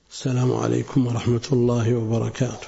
السلام عليكم ورحمة الله وبركاته.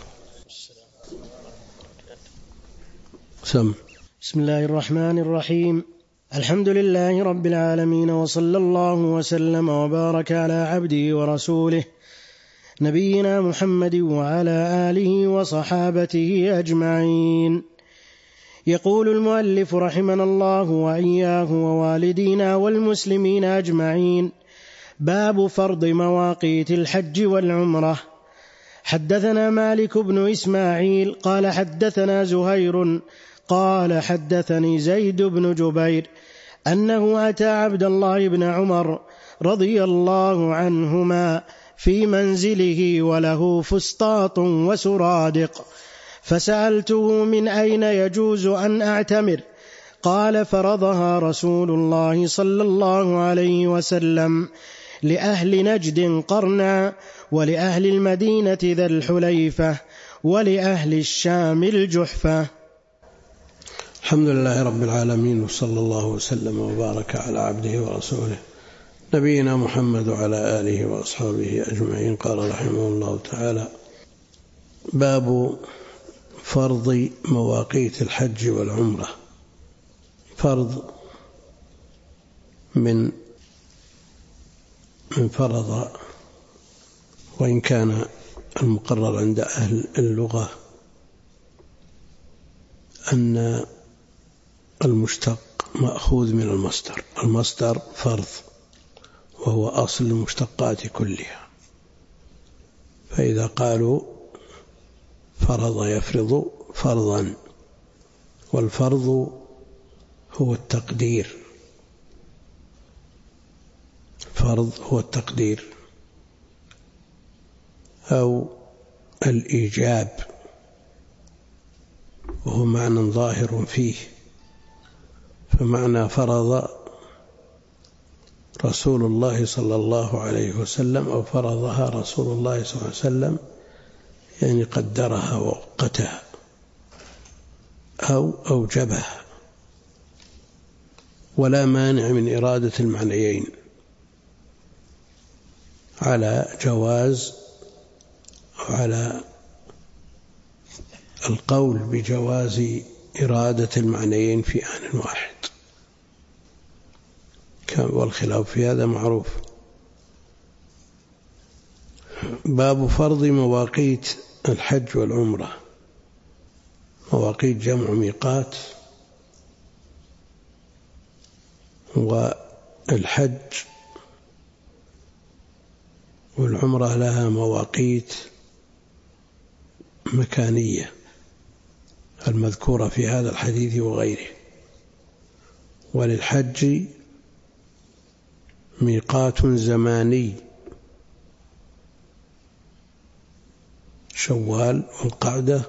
بسم الله الرحمن الرحيم. الحمد لله رب العالمين، وصلى الله وسلم وبارك على عبده ورسوله نبينا محمد وعلى آله وصحابته أجمعين. يقول المؤلف رحمنا الله وإياه ووالدينا والمسلمين أجمعين: باب فرض مواقيت الحج والعمرة. حدثنا مالك بن إسماعيل قال حدثنا زهير قال حدثني زيد بن جبير أنه أتى عبد الله بن عمر رضي الله عنهما في منزله وله فسطاط وسرادق، فسألته من أين يجوز أن أعتمر؟ قال: فرضها رسول الله صلى الله عليه وسلم لأهل نجد قرنا، ولأهل المدينة ذا الحليفة، ولأهل الشام الجحفة. الحمد لله رب العالمين، وصلى الله وسلم وبارك على عبده ورسوله نبينا محمد وعلى آله وأصحابه أجمعين. قال رحمه الله تعالى: باب فرض مواقيت الحج والعمرة. فرض من فرض، وإن كان المقرر عند أهل اللغة أن المشتق مأخوذ من المصدر فرض، وهو أصل المشتقات كلها. فإذا قالوا فرض يفرض فرضا، والفرض هو التقدير. فرض هو التقدير أو الإيجاب، وهو معنى ظاهر فيه. فمعنى فرض رسول الله صلى الله عليه وسلم، أو فرضها رسول الله صلى الله عليه وسلم، يعني قدرها ووقتها أو أوجبها، ولا مانع من إرادة المعنيين على جواز أو على القول بجواز إرادة المعنيين في آن واحد، والخلاف في هذا معروف. باب فرض مواقيت الحج والعمرة. مواقيت جمع ميقات، والحج والعمرة لها مواقيت مكانية المذكورة في هذا الحديث وغيره. وللحج ميقات زماني: شوال والقعدة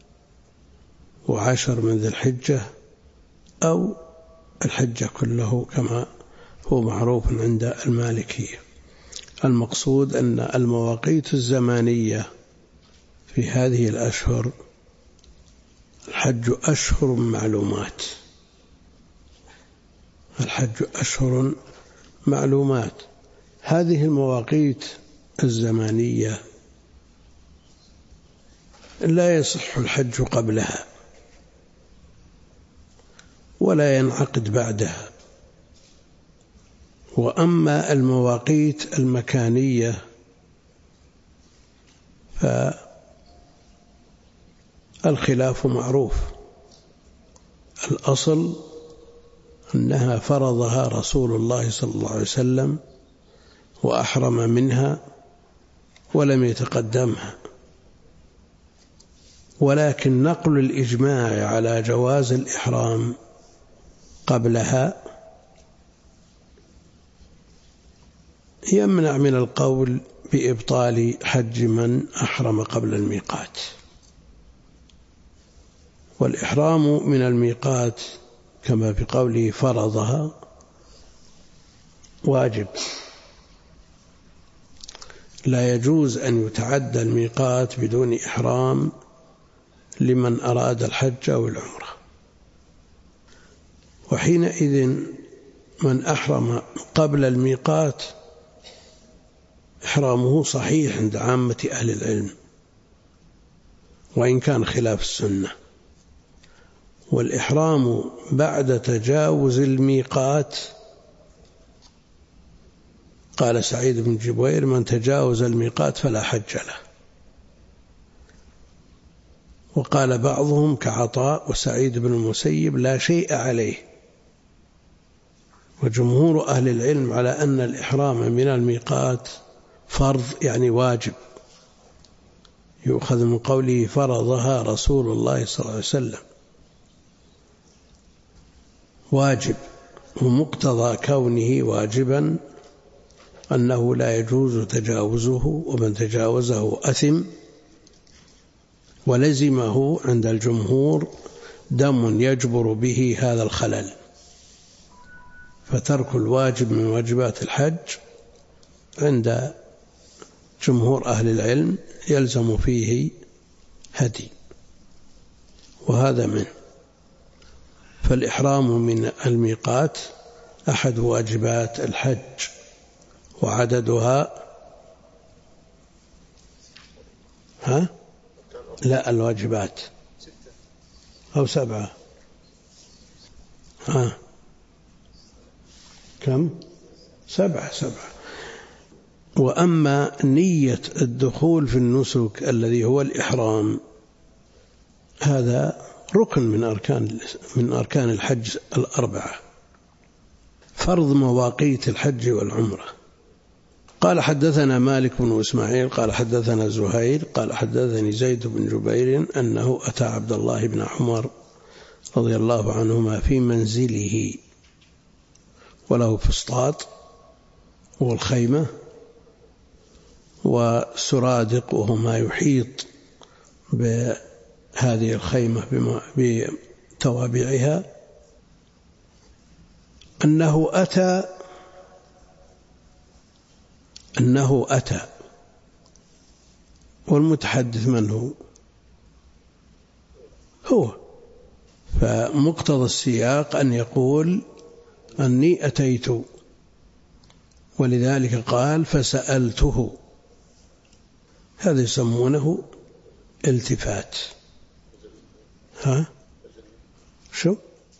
وعشر من ذي الحجة، أو الحجة كله كما هو معروف عند المالكية. المقصود أن المواقيت الزمانية في هذه الأشهر، الحج أشهر معلومات، الحج أشهر معلومات. هذه المواقيت الزمانية لا يصح الحج قبلها ولا ينعقد بعدها. وأما المواقيت المكانية فالخلاف معروف. الأصل أنها فرضها رسول الله صلى الله عليه وسلم وأحرم منها ولم يتقدمها، ولكن نقل الإجماع على جواز الإحرام قبلها يمنع من القول بإبطال حج من أحرم قبل الميقات. والإحرام من الميقات كما في قوله فرضها واجب، لا يجوز أن يتعدى الميقات بدون إحرام لمن أراد الحج أو العمرة. وحينئذ من أحرم قبل الميقات إحرامه صحيح عند عامة أهل العلم وإن كان خلاف السنة. والإحرام بعد تجاوز الميقات، قال سعيد بن جبير: من تجاوز الميقات فلا حج له. وقال بعضهم كعطاء وسعيد بن المسيب: لا شيء عليه. وجمهور أهل العلم على أن الإحرام من الميقات فرض، يعني واجب، يؤخذ من قوله: فرضها رسول الله صلى الله عليه وسلم. واجب، ومقتضى كونه واجبا أنه لا يجوز تجاوزه، ومن تجاوزه أثم، ولزمه عند الجمهور دم يجبر به هذا الخلل. فترك الواجب من واجبات الحج عند جمهور أهل العلم يلزم فيه هدي، وهذا منه. فالإحرام من الميقات أحد واجبات الحج، وعددها لا الواجبات 6 أو 7 كم 7. وأما نية الدخول في النسك الذي هو الإحرام، هذا ركن من أركان الحج 4، فرض مواقيت الحج والعمرة. قال: حدثنا مالك بن إسماعيل قال حدثنا زهير قال حدثني زيد بن جبير أنه أتى عبد الله بن عمر رضي الله عنهما في منزله، وله فسطاط والخيمة وسرادق، وهو ما يحيط بهذه الخيمة بتوابعها، أنه أتى. والمتحدث من هو؟ فمقتضى السياق أن يقول: أني أتيت، ولذلك قال: فسألته. هذا يسمونه التفات. شو؟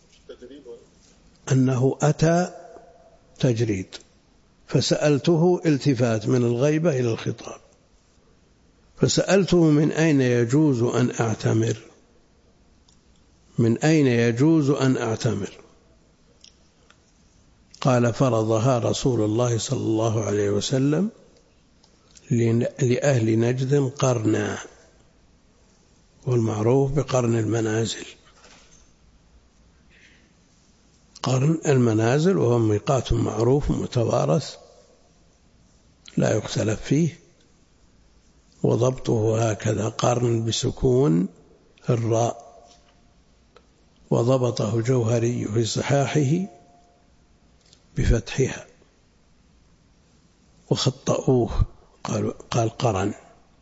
أنه أتى تجريد، فسألته التفات من الغيبة إلى الخطاب. فسألته: من أين يجوز أن أعتمر؟ من أين يجوز أن أعتمر؟ قال: فرضها رسول الله صلى الله عليه وسلم لأهل نجد قرنا، والمعروف بقرن المنازل. قرن المنازل وهو ميقات معروف متوارث لا يختلف فيه، وضبطه هكذا: قرن بسكون الراء. وضبطه الجوهري في صحاحه بفتحها، وخطأوه، قال قرن،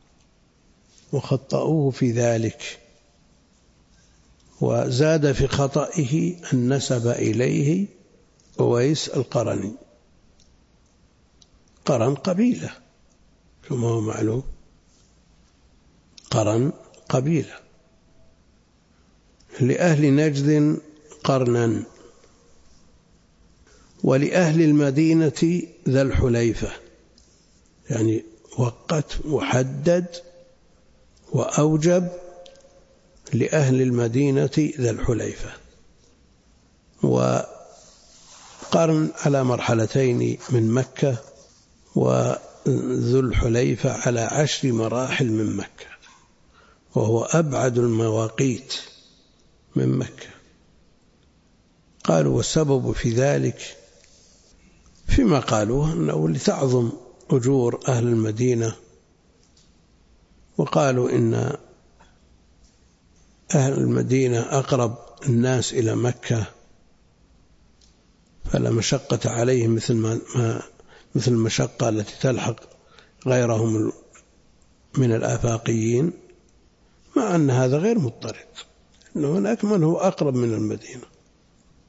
وخطأوه في ذلك. وزاد في خطئه أن نسب إليه أويس القرني. قرن قبيلة كما هو معلوم، قرن قبيلة. لأهل نجد قرنا، ولأهل المدينة ذا الحليفة، يعني وقت وحدد وأوجب لأهل المدينة ذا الحليفة. وقرن على مرحلتين من مكة، وذو الحليفة على 10 مراحل من مكة، وهو أبعد المواقيت من مكة. قالوا: والسبب في ذلك فيما قالوه أنه لتعظم أجور أهل المدينة، وقالوا إن أهل المدينة أقرب الناس إلى مكة، فلا مشقة عليهم مثل المشقة التي تلحق غيرهم من الآفاقيين، مع أن هذا غير مضطرد، إن هناك من هو أقرب من المدينة.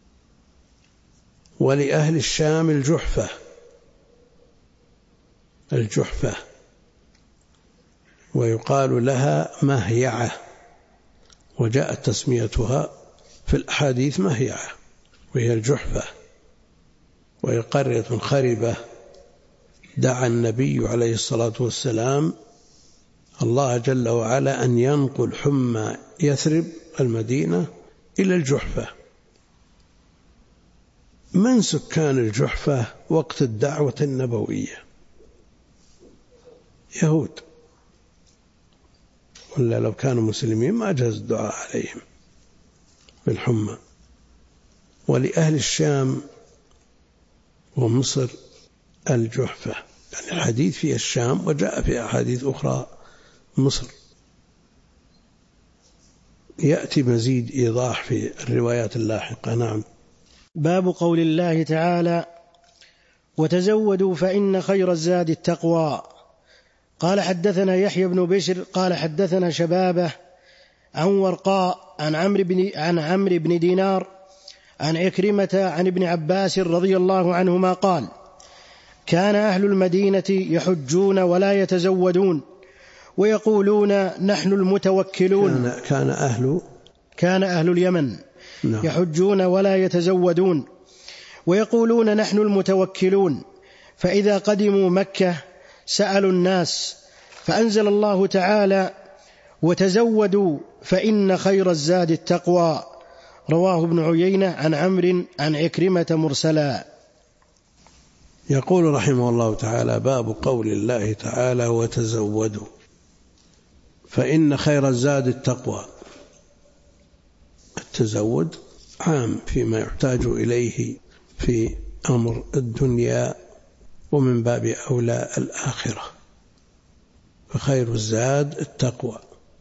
ولأهل الشام الجحفة، الجحفة، ويقال لها مهيعة، وجاءت تسميتها في الأحاديث مهيعة، وهي الجحفة، وهي قرية خربة دعا النبي عليه الصلاة والسلام الله جل وعلا أن ينقل حمى يثرب المدينة إلى الجحفة. من سكان الجحفة وقت الدعوة النبوية؟ يهود، ولا لو كانوا مسلمين ما جاز الدعاء عليهم بالحمى. ولأهل الشام ومصر الجحفة، يعني الحديث في الشام وجاء في أحاديث أخرى مصر. يأتي مزيد إيضاح في الروايات اللاحقة. نعم. باب قول الله تعالى: وتزودوا فإن خير الزاد التقوى. قال حدثنا يحيى بن بشر قال حدثنا شبابه عن ورقاء عن عمرو بن دينار عن عكرمة عن ابن عباس رضي الله عنهما قال: كان أهل المدينة يحجون ولا يتزودون ويقولون نحن المتوكلون. كان أهل اليمن يحجون ولا يتزودون ويقولون نحن المتوكلون، فإذا قدموا مكة سألوا الناس، فأنزل الله تعالى: وتزودوا فإن خير الزاد التقوى. رواه ابن عيينة عن عمرو عن عكرمة مرسلا. يقول رحمه الله تعالى: باب قول الله تعالى: وتزودوا فإن خير الزاد التقوى. التزود عام فيما يحتاج إليه في أمر الدنيا، ومن باب أولى الآخرة، فخير الزاد التقوى.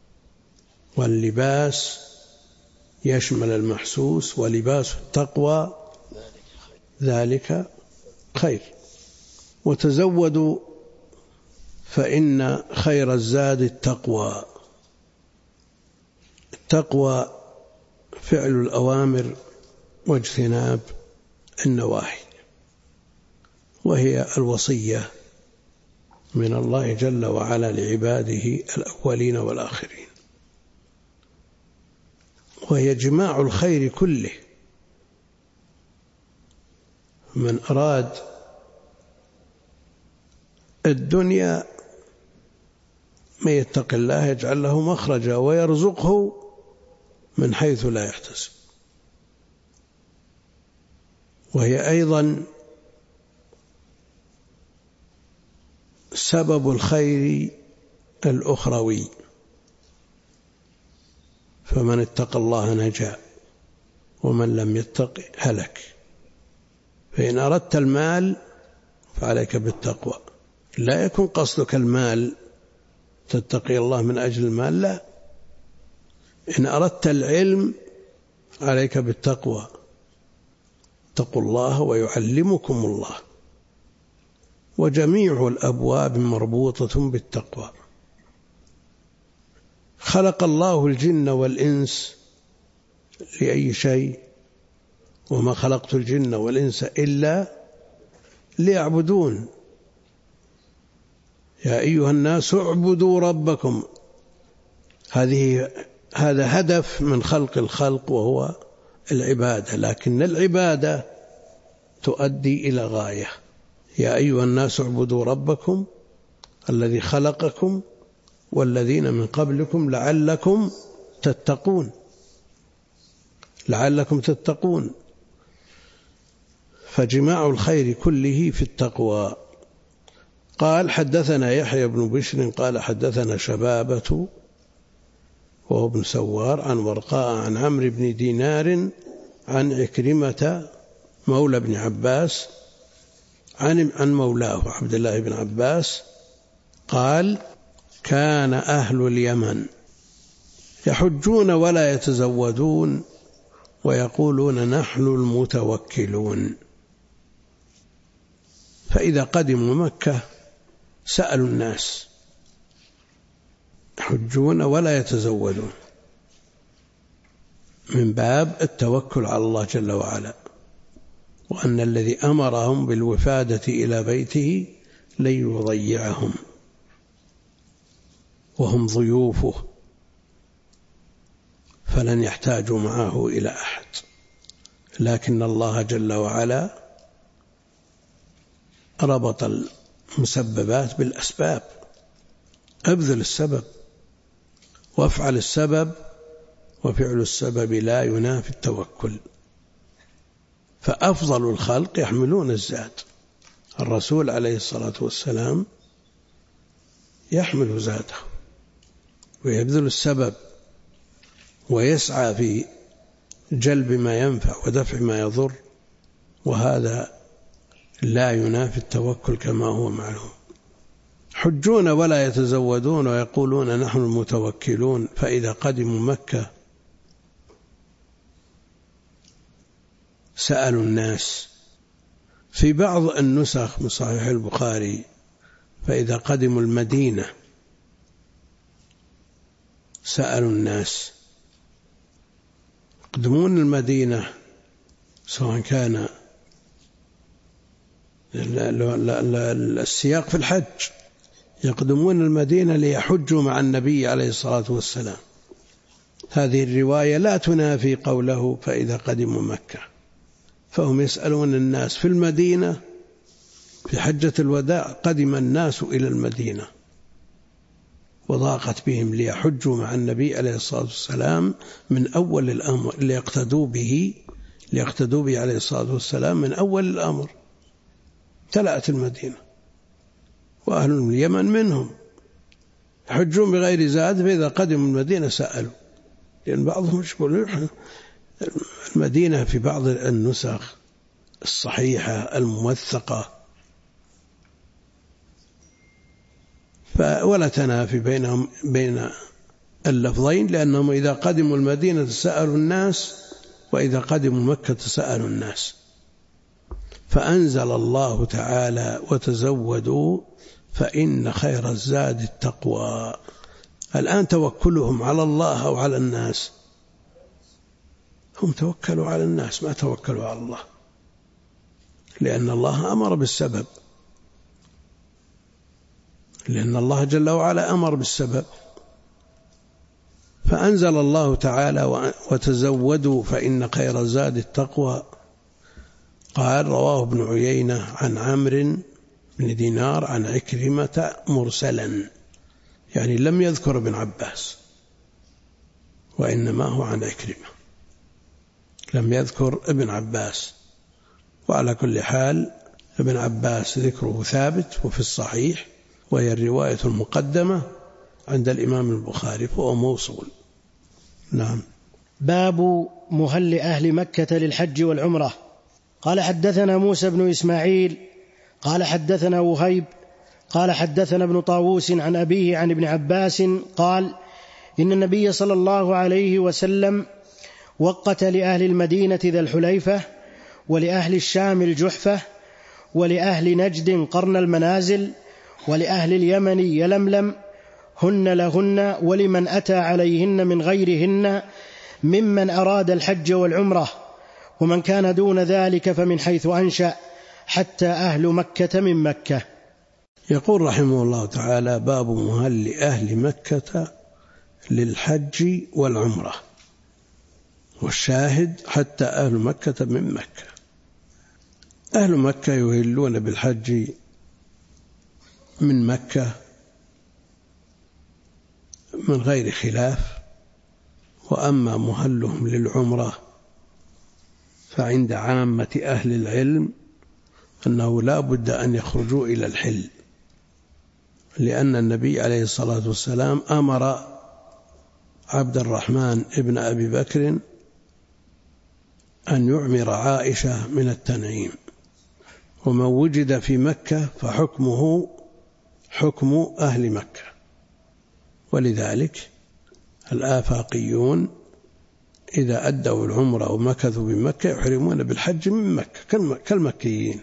واللباس يشمل المحسوس، ولباس التقوى ذلك خير. وتزودوا فإن خير الزاد التقوى. التقوى فعل الأوامر واجتناب النواهي، وهي الوصية من الله جل وعلا لعباده الأولين والآخرين، وهي جماع الخير كله. من أراد الدنيا من يتق الله يجعل له مخرجا ويرزقه من حيث لا يحتسب، وهي أيضا سبب الخير الأخروي. فمن اتقى الله نجا، ومن لم يتق هلك. فإن أردت المال فعليك بالتقوى، لا يكون قصدك المال تتقي الله من أجل المال، لا. إن أردت العلم عليك بالتقوى، اتقوا الله ويعلمكم الله. وجميع الأبواب مربوطة بالتقوى. خلق الله الجن والإنس لأي شيء؟ وما خلقت الجن والإنس إلا ليعبدون. يا أيها الناس اعبدوا ربكم. هذا هدف من خلق الخلق، وهو العبادة، لكن العبادة تؤدي إلى غاية. يا أيها الناس اعبدوا ربكم الذي خلقكم والذين من قبلكم لعلكم تتقون. فجماع الخير كله في التقوى. قال حدثنا يحيى بن بشر قال حدثنا شبابة وهو ابن سوار عن ورقاء عن عمرو بن دينار عن عكرمة مولى ابن عباس عن مولاه عبد الله بن عباس قال: كان أهل اليمن يحجون ولا يتزودون ويقولون نحن المتوكلون، فإذا قدموا مكة سألوا الناس، يحجون ولا يتزودون، من باب التوكل على الله جل وعلا، وأن الذي أمرهم بالوفادة إلى بيته لن يضيعهم وهم ضيوفه، فلن يحتاجوا معه إلى أحد. لكن الله جل وعلا ربط المسببات بالأسباب، أبذل السبب وافعل السبب، وفعل السبب لا ينافي التوكل. فأفضل الخلق يحملون الزاد، الرسول عليه الصلاة والسلام يحمل زاده ويبذل السبب ويسعى في جلب ما ينفع ودفع ما يضر، وهذا لا ينافي التوكل كما هو معلوم. حجون ولا يتزودون ويقولون نحن المتوكلون، فإذا قدموا مكة سألوا الناس. في بعض النسخ من صحيح البخاري فإذا قدموا المدينة سألوا الناس. يقدمون المدينة سواء كان السياق في الحج، يقدمون المدينة ليحجوا مع النبي عليه الصلاة والسلام. هذه الرواية لا تنافي قوله فإذا قدموا مكة، فهم يسألون الناس في المدينة. في حجة الوداع قدم الناس إلى المدينة وضاقت بهم ليحجوا مع النبي عليه الصلاة والسلام من أول الأمر، ليقتدوا به عليه الصلاة والسلام من أول الأمر. امتلأت المدينة، وأهل اليمن منهم يحجون بغير زاد، فإذا قدموا المدينة سألوا، لأن بعضهم يقول المدينة في بعض النسخ الصحيحة الموثقة ولا تنافي بين اللفظين، لأنهم إذا قدموا المدينة سألوا الناس، وإذا قدموا مكة سألوا الناس. فأنزل الله تعالى وتزودوا فإن خير الزاد التقوى. الآن توكلهم على الله أو على الناس؟ هم توكلوا على الناس ما توكلوا على الله، لأن الله أمر بالسبب، لأن الله جل وعلا أمر بالسبب. فأنزل الله تعالى وتزودوا فإن خير الزاد التقوى. قال رواه ابن عيينة عن عمرو بن دينار عن عكرمة مرسلا، يعني لم يذكر ابن عباس، وإنما هو عن عكرمة، لم يذكر ابن عباس. وعلى كل حال ابن عباس ذكره ثابت وفي الصحيح، وهي الرواية المقدمة عند الإمام البخاري، فهو موصول. نعم. باب مهل أهل مكة للحج والعمرة. قال حدثنا موسى بن إسماعيل قال حدثنا وهيب قال حدثنا ابن طاووس عن أبيه عن ابن عباس قال إن النبي صلى الله عليه وسلم وقت لأهل المدينة ذا الحليفة، ولأهل الشام الجحفة، ولأهل نجد قرن المنازل، ولأهل اليمن يلملم، هن لهن ولمن أتى عليهن من غيرهن ممن أراد الحج والعمرة، ومن كان دون ذلك فمن حيث أنشأ، حتى أهل مكة من مكة. يقول رحمه الله تعالى: باب مهل أهل مكة للحج والعمرة. والشاهد حتى أهل مكة من مكة. أهل مكة يهلون بالحج من مكة من غير خلاف، وأما مهلهم للعمرة فعند عامة أهل العلم أنه لا بد أن يخرجوا إلى الحل، لأن النبي عليه الصلاة والسلام أمر عبد الرحمن ابن أبي بكر أن يعمر عائشة من التنعيم، ومن وجد في مكة فحكمه حكم أهل مكة. ولذلك الآفاقيون إذا أدوا العمرة ومكثوا بمكة يحرمون بالحج من مكة كالمكيين.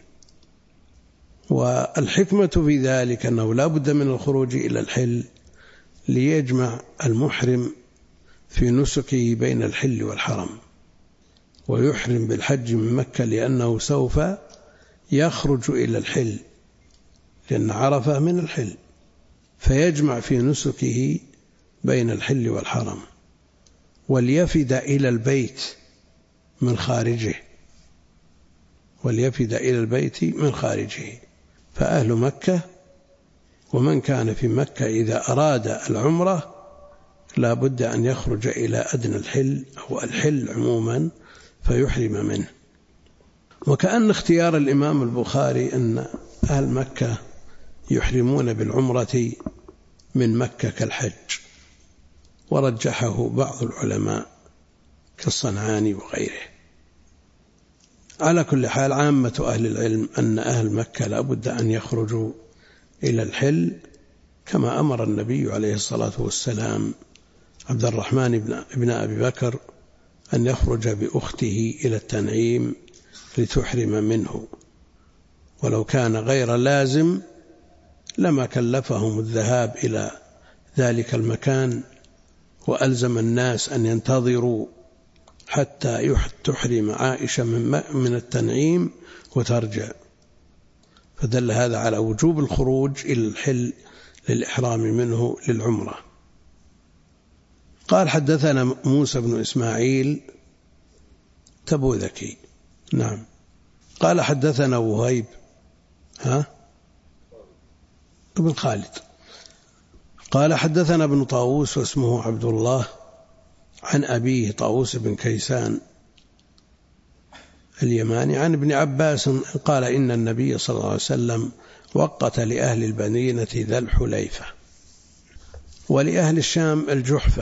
والحكمة في ذلك أنه لا بد من الخروج إلى الحل ليجمع المحرم في نسكه بين الحل والحرم، ويحرم بالحج من مكة، لأنه سوف يخرج إلى الحل لأن عرفة من الحل، فيجمع في نسكه بين الحل والحرم. وليفد إلى البيت من خارجه، وليفد إلى البيت من خارجه. فأهل مكة ومن كان في مكة إذا أراد العمرة لا بد أن يخرج إلى أدنى الحل أو الحل عموما فيحرم منه. وكأن اختيار الإمام البخاري أن أهل مكة يحرمون بالعمرة من مكة كالحج، ورجحه بعض العلماء كالصنعاني وغيره. على كل حال عامة أهل العلم أن أهل مكة لا بد أن يخرجوا إلى الحل كما أمر النبي عليه الصلاة والسلام عبد الرحمن بن أبي بكر أن يخرج بأخته إلى التنعيم لتحرم منه، ولو كان غير لازم لما كلفهم الذهاب إلى ذلك المكان وألزم الناس أن ينتظروا حتى تحرم عائشة من التنعيم وترجع. فدل هذا على وجوب الخروج إلى الحل للإحرام منه للعمرة. قال حدثنا موسى بن إسماعيل تبوذكي. نعم. قال حدثنا وهيب ابن خالد قال حدثنا ابن طاووس واسمه عبد الله عن أبيه طاووس بن كيسان اليماني عن ابن عباس قال إن النبي صلى الله عليه وسلم وقت لأهل المدينة ذا الحليفة، ولأهل الشام الجحفة،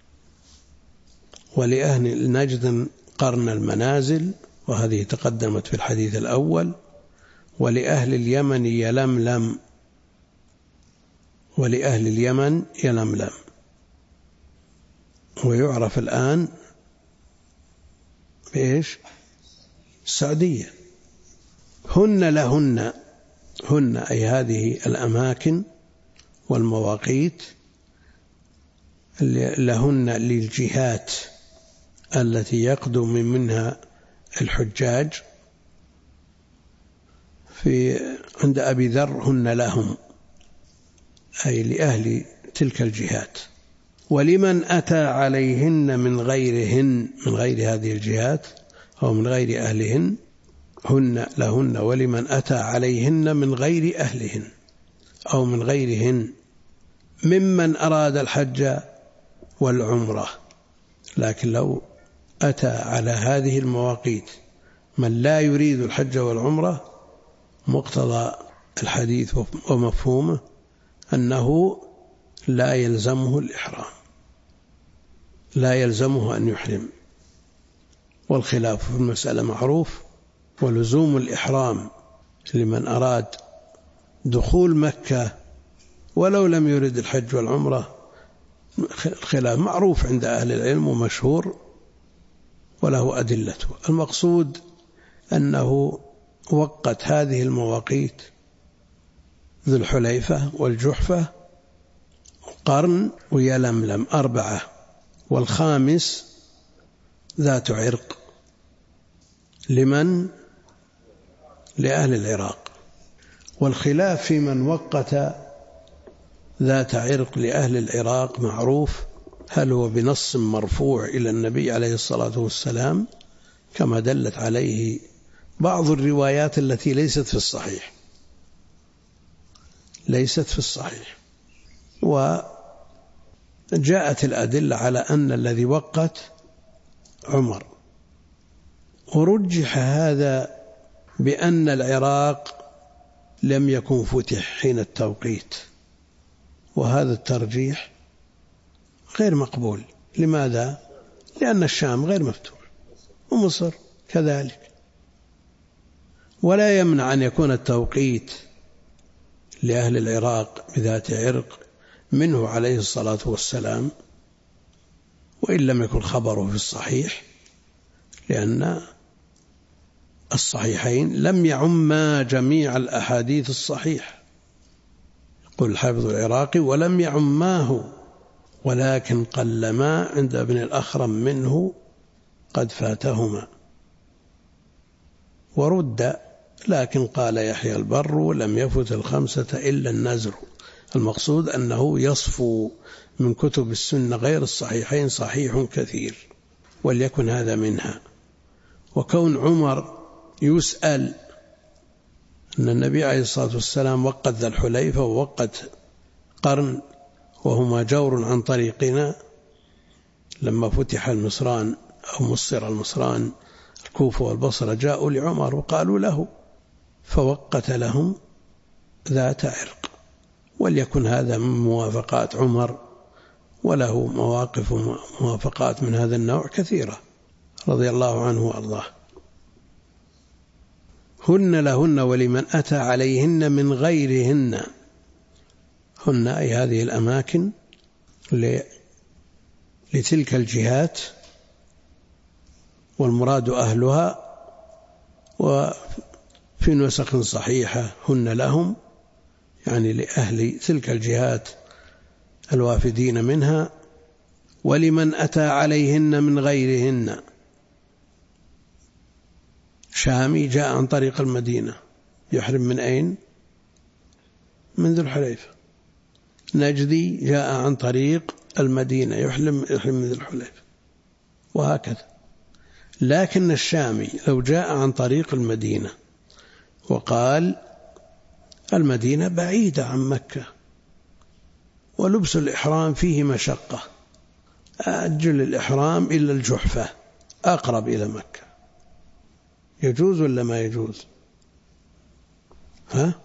ولأهل نجد قرن المنازل، وهذه تقدمت في الحديث الأول، ولأهل اليمن يلملم، ولأهل اليمن يلملم، ويعرف الآن بإيش؟ السعودية. هن لهن، هن أي هذه الأماكن والمواقيت لهن للجهات التي يقدم منها الحجاج. عند أبي ذر هن لهم أي لأهل تلك الجهات. ولمن أتى عليهن من غيرهن، من غير هذه الجهات أو من غير أهلهن، هن لهن ولمن أتى عليهن من غير أهلهن أو من غيرهن ممن أراد الحج والعمرة. لكن لو أتى على هذه المواقيت من لا يريد الحج والعمرة، مقتضى الحديث ومفهومه أنه لا يلزمه الإحرام، لا يلزمه أن يحرم. والخلاف في المسألة معروف، ولزوم الإحرام لمن أراد دخول مكة ولو لم يرد الحج والعمرة الخلاف معروف عند أهل العلم ومشهور وله أدلته. المقصود أنه وقت هذه المواقيت ذو الحليفة والجحفة قرن ويلملم 4، والخامس ذات عرق. لمن؟ لأهل العراق. والخلاف في من وقت ذات عرق لأهل العراق معروف، هل هو بنص مرفوع إلى النبي عليه الصلاة والسلام كما دلت عليه بعض الروايات التي ليست في الصحيح، ليست في الصحيح. وجاءت الأدلة على أن الذي وقت عمر، ورجح هذا بأن العراق لم يكن فتح حين التوقيت، وهذا الترجيح غير مقبول. لماذا؟ لأن الشام غير مفتوح ومصر كذلك، ولا يمنع أن يكون التوقيت لأهل العراق بذات عرق منه عليه الصلاة والسلام، وإن لم يكن خبره في الصحيح، لأن الصحيحين لم يعما جميع الأحاديث الصحيح. يقول الحافظ العراقي ولم يعماه، ولكن قلما عند ابن الأخرم منه قد فاتهما. ورد لكن قال يحيى البر لم يفت الخمسة إلا النزر. المقصود أنه يصفو من كتب السنة غير الصحيحين صحيح كثير، وليكن هذا منها. وكون عمر يسأل أن النبي عليه الصلاة والسلام وقت ذا الحليفة ووقت قرن وهما جور عن طريقنا، لما فتح المصران أو مصر المصران الكوفة والبصرة جاءوا لعمر وقالوا له، فوقت لهم ذات عرق. وليكن هذا من موافقات عمر، وله مواقف وموافقات من هذا النوع كثيرة رضي الله عنه وأرضاه. هن لهن ولمن أتى عليهن من غيرهن. هن أي هذه الأماكن لتلك الجهات، والمراد أهلها. وفي نسخ صحيحة هن لهم، يعني لأهل تلك الجهات الوافدين منها. ولمن أتى عليهن من غيرهن. شامي جاء عن طريق المدينة يحرم من أين؟ من ذو الحليفة. نجدي جاء عن طريق المدينة يحرم من ذو الحليفة، وهكذا. لكن الشامي لو جاء عن طريق المدينة وقال المدينة بعيدة عن مكة ولبس الإحرام فيه مشقة، أجل الإحرام إلى الجحفة أقرب إلى مكة، يجوز ولا ما يجوز؟ ها؟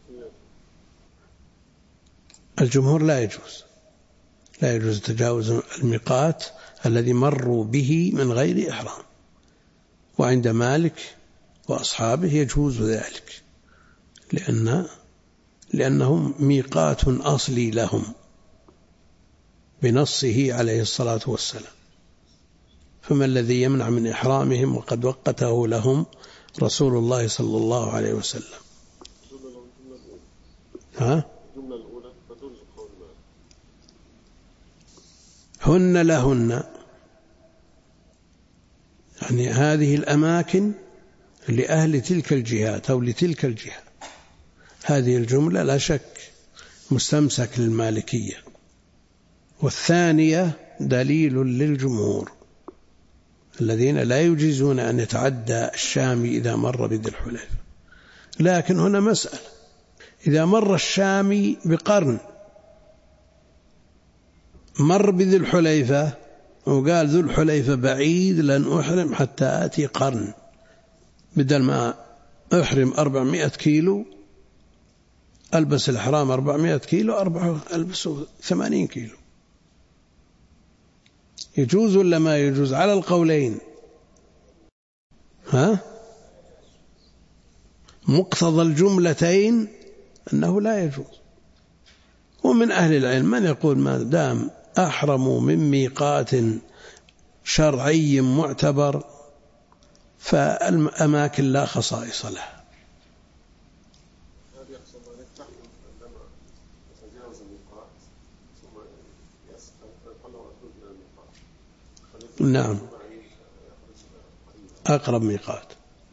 الجمهور لا يجوز، لا يجوز تجاوز الميقات الذي مروا به من غير إحرام. وعند مالك وأصحابه يجوز ذلك، لأنهم ميقات أصلي لهم بنصه عليه الصلاة والسلام. فما الذي يمنع من إحرامهم وقد وقته لهم رسول الله صلى الله عليه وسلم؟ ها؟ هن لهن، يعني هذه الأماكن لأهل تلك الجهات أو لتلك الجهة. هذه الجملة لا شك مستمسك للمالكية. والثانية دليل للجمهور الذين لا يجيزون أن يتعدى الشامي إذا مر بذي الحليفة. لكن هنا مسألة، إذا مر الشامي بقرن، مر بذي الحليفة وقال ذو الحليفة بعيد لن أحرم حتى آتي قرن، بدل ما أحرم 400 كيلو ألبس الإحرام 400 كيلو ألبسه 80 كيلو. يجوز ولا ما يجوز؟ على القولين. ها؟ مقتضى الجملتين أنه لا يجوز. ومن أهل العلم من يقول ما دام أحرموا من ميقات شرعي معتبر فالأماكن لا خصائص لها. نعم، أقرب ميقات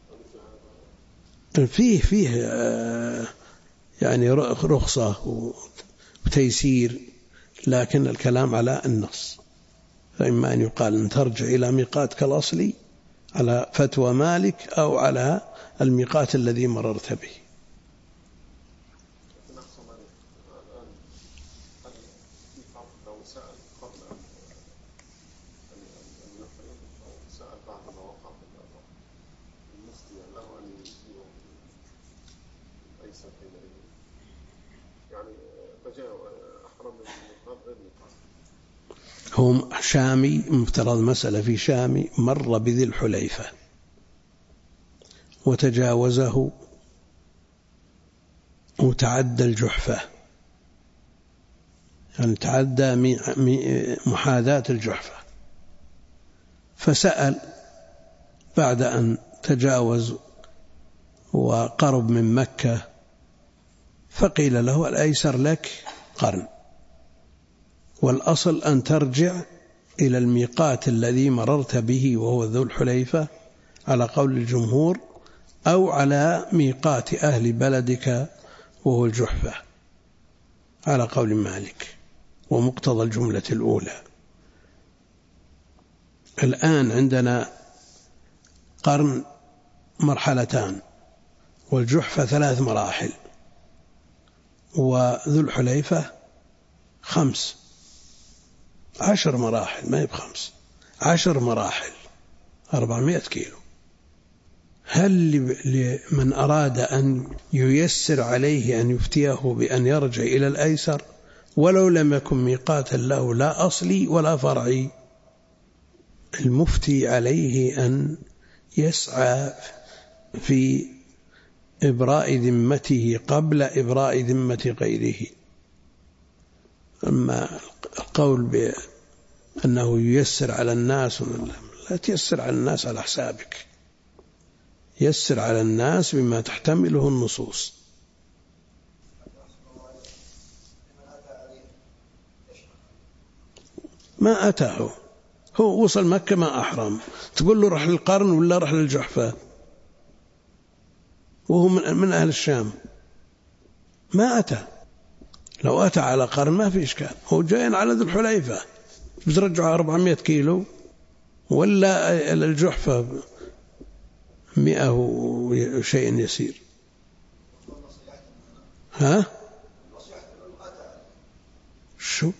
فيه يعني رخصة وتيسير، لكن الكلام على النص. فإما أن يقال أن ترجع إلى ميقاتك الأصلي على فتوى مالك أو على الميقات الذي مررت به. هم شامي، مفترض مسألة في شامي مر بذي الحليفة وتجاوزه وتعدى الجحفة، يعني تعدى محاذاة الجحفة، فسأل بعد أن تجاوز وقرب من مكة، فقيل له الأيسر لك قرن، والأصل أن ترجع إلى الميقات الذي مررت به وهو ذو الحليفة على قول الجمهور، أو على ميقات أهل بلدك وهو الجحفة على قول مالك ومقتضى الجملة الأولى. الآن عندنا قرن مرحلتان، والجحفة 3 مراحل، وذو الحليفة 10 مراحل، ما هي ب5، 10 مراحل 400 كيلو. هل لمن أراد أن ييسر عليه أن يفتيه بأن يرجع إلى الأيسر ولو لم يكن ميقاتا له لا أصلي ولا فرعي؟ المفتي عليه أن يسعى في إبراء ذمته قبل إبراء ذمة غيره. أما القول بأنه ييسر على الناس، لا تيسر على الناس على حسابك، يسر على الناس بما تحتمله النصوص. ما أتاه، هو وصل مكة ما أحرم، تقول له رح للقرن ولا رح للجحفة، وهو من أهل الشام، ما أتى. لو أتى على قرن ما في إشكال، هو جاي على ذو الحليفة بترجعه 400 كيلو، ولا الجحفة 100 وشيء يسير. ها؟ شو؟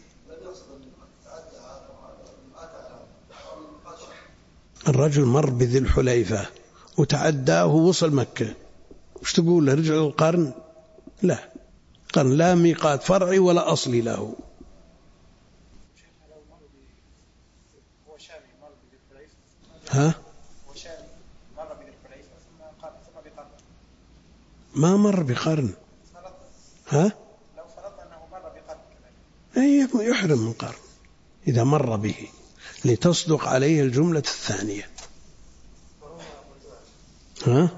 الرجل مر بذي الحليفة وتعداه ووصل مكة، وش تقول له رجع للقرن؟ لا، قرن لا ميقات فرعي ولا أصلي له. ها؟ ما مر بقرن. ها؟ لو فرضنا أنه مر بقرن يحرم من قرن إذا مر به، لتصدق عليه الجملة الثانية. ها؟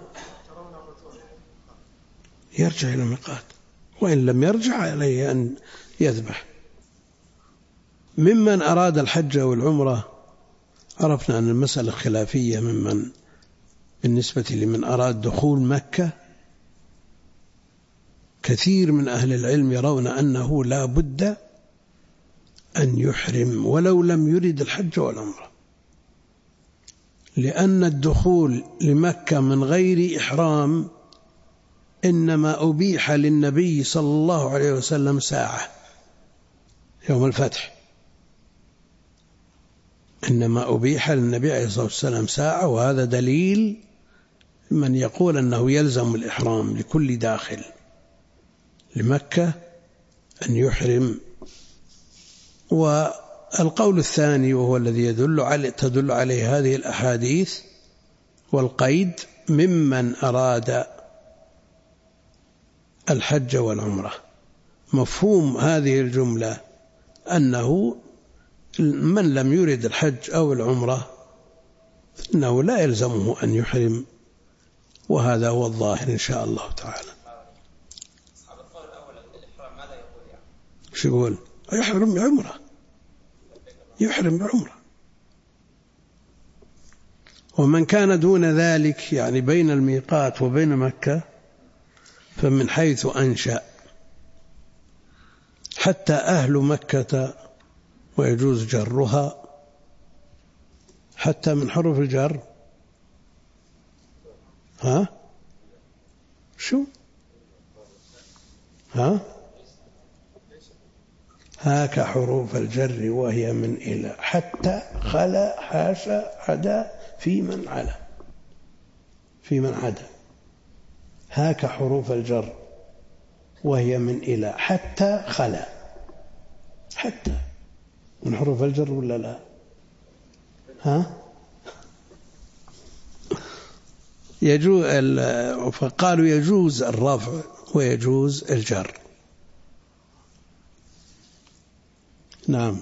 يرجع إلى الميقات، وإن لم يرجع عليه أن يذبح. ممن أراد الحج والعمرة عرفنا أن المسألة خلافية، ممن بالنسبة لمن أراد دخول مكة كثير من أهل العلم يرون أنه لا بد أن يحرم ولو لم يرد الحج والعمرة، لأن الدخول لمكة من غير إحرام إنما أبيح للنبي صلى الله عليه وسلم ساعة يوم الفتح، إنما أبيح للنبي عليه الصلاة والسلام ساعة. وهذا دليل من يقول أنه يلزم الإحرام لكل داخل لمكة أن يحرم. والقول الثاني وهو الذي تدل عليه هذه الأحاديث والقيد، ممن أراد الحج والعمرة، مفهوم هذه الجملة أنه من لم يرد الحج أو العمرة إنه لا يلزمه أن يحرم، وهذا هو الظاهر إن شاء الله تعالى. أصحاب القول الأول الإحرام ماذا يقول يعني؟ شو يقول؟ يحرم بعمرة، يحرم بعمرة. ومن كان دون ذلك يعني بين الميقات وبين مكة فمن حيث أنشأ حتى أهل مكة ويجوز جرها، حتى من حروف الجر. ها؟ شو؟ ها؟ هاك حروف الجر وهي من إلى، حتى، خلا، حاشا، عدا، في من على، في من عدا. هاك حروف الجر وهي من إلى، حتى، خلا، حتى من حروف الجر ولا لا؟ ها؟ يجوز، فقالوا يجوز الرفع ويجوز الجر. نعم.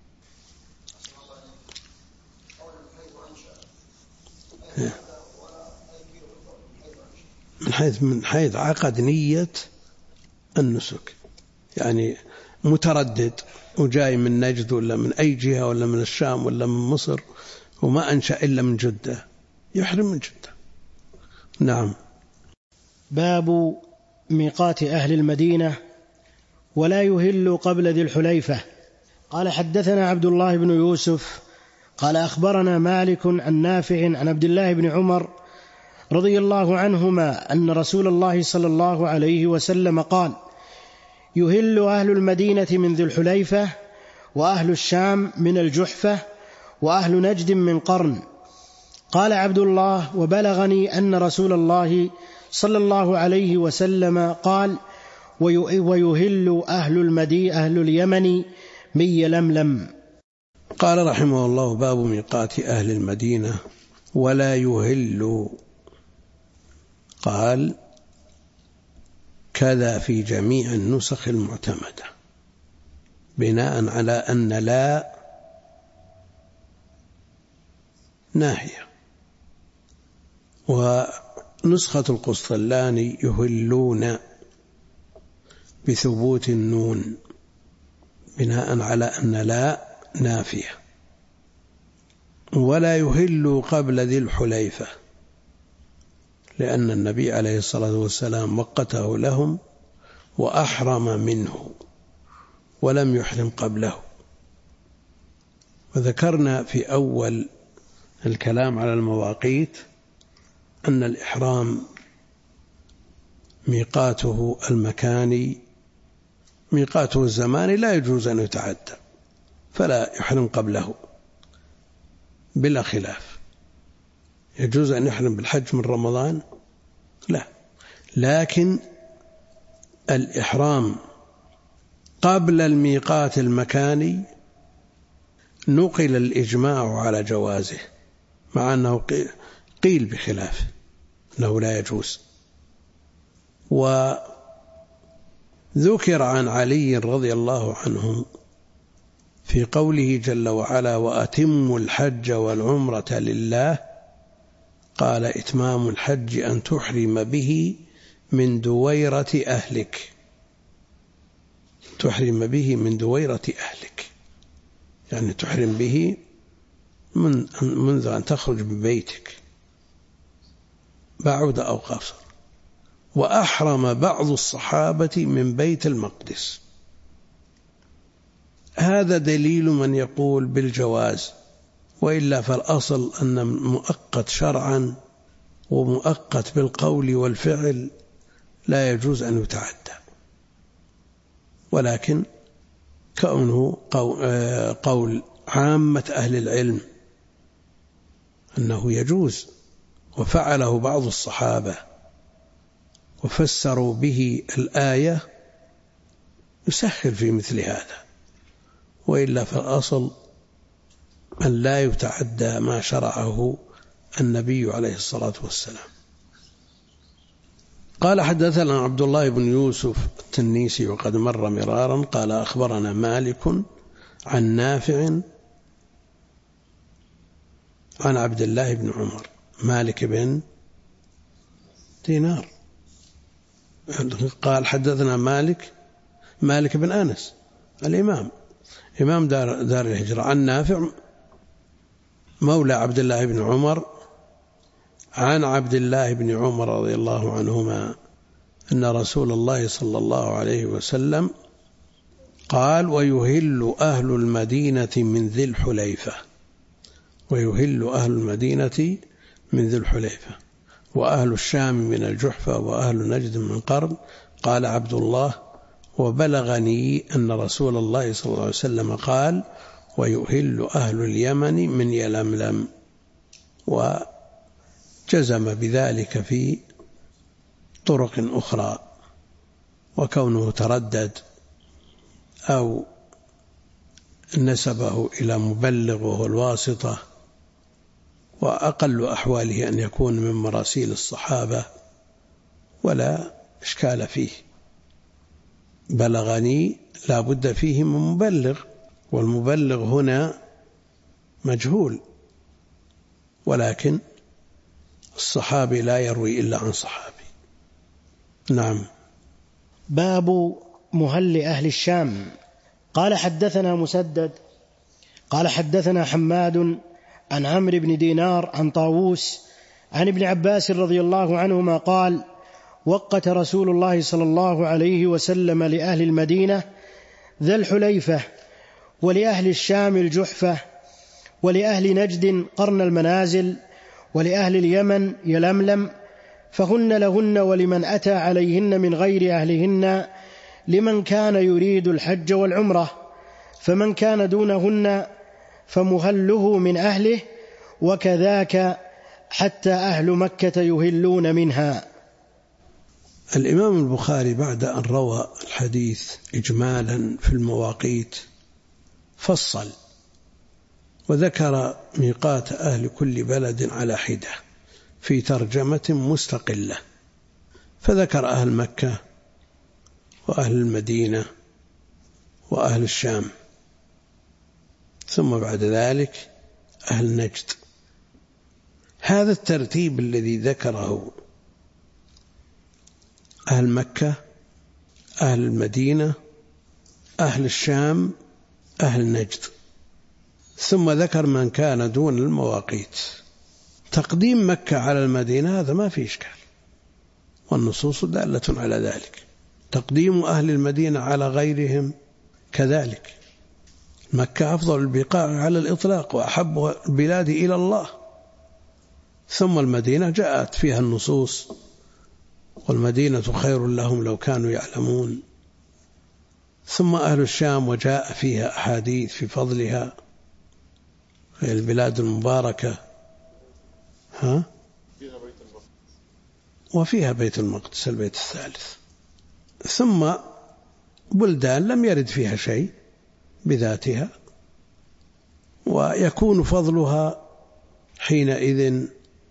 من حيث عقد نية النسك، يعني متردد وجاي من نجد ولا من أي جهة ولا من الشام ولا من مصر وما أنشأ إلا من جدة، يحرم من جدة. نعم. باب ميقات أهل المدينة ولا يهل قبل ذي الحليفة. قال حدثنا عبد الله بن يوسف قال أخبرنا مالك عن نافع عن عبد الله بن عمر رضي الله عنهما أن رسول الله صلى الله عليه وسلم قال: يهل أهل المدينة من ذي الحليفة، وأهل الشام من الجحفة، وأهل نجد من قرن. قال عبد الله: وبلغني أن رسول الله صلى الله عليه وسلم قال: ويهل أهل اليمن من يلملم. قال رحمه الله: باب ميقات أهل المدينة ولا يهل. قال: كذا في جميع النسخ المعتمدة، بناء على أن لا ناهية. ونسخة القسطلاني يهلون بثبوت النون، بناء على أن لا نافية. ولا يهل قبل ذي الحليفة، لأن النبي عليه الصلاة والسلام وقته لهم وأحرم منه ولم يحرم قبله. وذكرنا في أول الكلام على المواقيت أن الإحرام ميقاته المكاني، ميقاته الزماني لا يجوز أن يتعدى، فلا يحرم قبله بلا خلاف. يجوز أن يحرم بالحج من رمضان؟ لا، لكن الإحرام قبل الميقات المكاني نقل الإجماع على جوازه، مع أنه قيل بخلافه أنه لا يجوز. وذكر عن علي رضي الله عنه في قوله جل وعلا: وأتموا الحج والعمرة لله، قال: إتمام الحج أن تحرم به من دويرة أهلك. تحرم به من دويرة أهلك، يعني تحرم به منذ أن تخرج من بيتك، بعد أو قصر. وأحرم بعض الصحابة من بيت المقدس. هذا دليل من يقول بالجواز، وإلا فالأصل أن مؤقت شرعا ومؤقت بالقول والفعل لا يجوز أن يتعدى. ولكن كونه قول عامة أهل العلم أنه يجوز، وفعله بعض الصحابة وفسروا به الآية، يسهل في مثل هذا. وإلا فالأصل أن لا يتعدى ما شرعه النبي عليه الصلاة والسلام. قال حدثنا عبد الله بن يوسف التنيسي وقد مر مرارا قال أخبرنا مالك عن نافع عن عبد الله بن عمر. مالك بن دينار قال حدثنا مالك بن أنس الإمام، إمام دار الهجرة، عن نافع مولى عبد الله بن عمر عن عبد الله بن عمر رضي الله عنهما أن رسول الله صلى الله عليه وسلم قال: ويهل أهل المدينة من ذي الحليفة. ويهل أهل المدينة من ذي الحليفة، وأهل الشام من الجحفة، وأهل نجد من قرن. قال عبد الله: وبلغني أن رسول الله صلى الله عليه وسلم قال: ويهل أهل اليمن من يلملم. وجزم بذلك في طرق أخرى، وكونه تردد أو نسبه إلى مبلغ وهو الواسطة، وأقل أحواله أن يكون من مراسيل الصحابة، ولا إشكال فيه. بلغني لا بد فيه من مبلغ، والمبلغ هنا مجهول، ولكن الصحابي لا يروي إلا عن صحابي. نعم. باب مهل أهل الشام. قال حدثنا مسدد قال حدثنا حماد عن عمرو بن دينار عن طاووس عن ابن عباس رضي الله عنهما قال: وقت رسول الله صلى الله عليه وسلم لأهل المدينة ذا الحليفة، ولأهل الشام الجحفة، ولأهل نجد قرن المنازل، ولأهل اليمن يلملم، فهن لهن ولمن أتى عليهن من غير أهلهن، لمن كان يريد الحج والعمرة، فمن كان دونهن فمهله من أهله، وكذاك حتى أهل مكة يهلون منها. الإمام البخاري بعد أن روى الحديث إجمالا في المواقيت فصل وذكر ميقات أهل كل بلد على حدة في ترجمة مستقلة، فذكر أهل مكة وأهل المدينة وأهل الشام، ثم بعد ذلك أهل نجد. هذا الترتيب الذي ذكره أهل مكة، أهل المدينة، أهل الشام، أهل نجد، ثم ذكر من كان دون المواقيت. تقديم مكة على المدينة هذا ما في إشكال، والنصوص دالة على ذلك. تقديم أهل المدينة على غيرهم كذلك. مكة أفضل البقاع على الإطلاق وأحب البلاد إلى الله، ثم المدينة جاءت فيها النصوص، والمدينة خير لهم لو كانوا يعلمون. ثم أهل الشام وجاء فيها أحاديث في فضلها، هي البلاد المباركة وفيها بيت المقدس البيت الثالث. ثم بلدان لم يرد فيها شيء بذاتها، ويكون فضلها حينئذ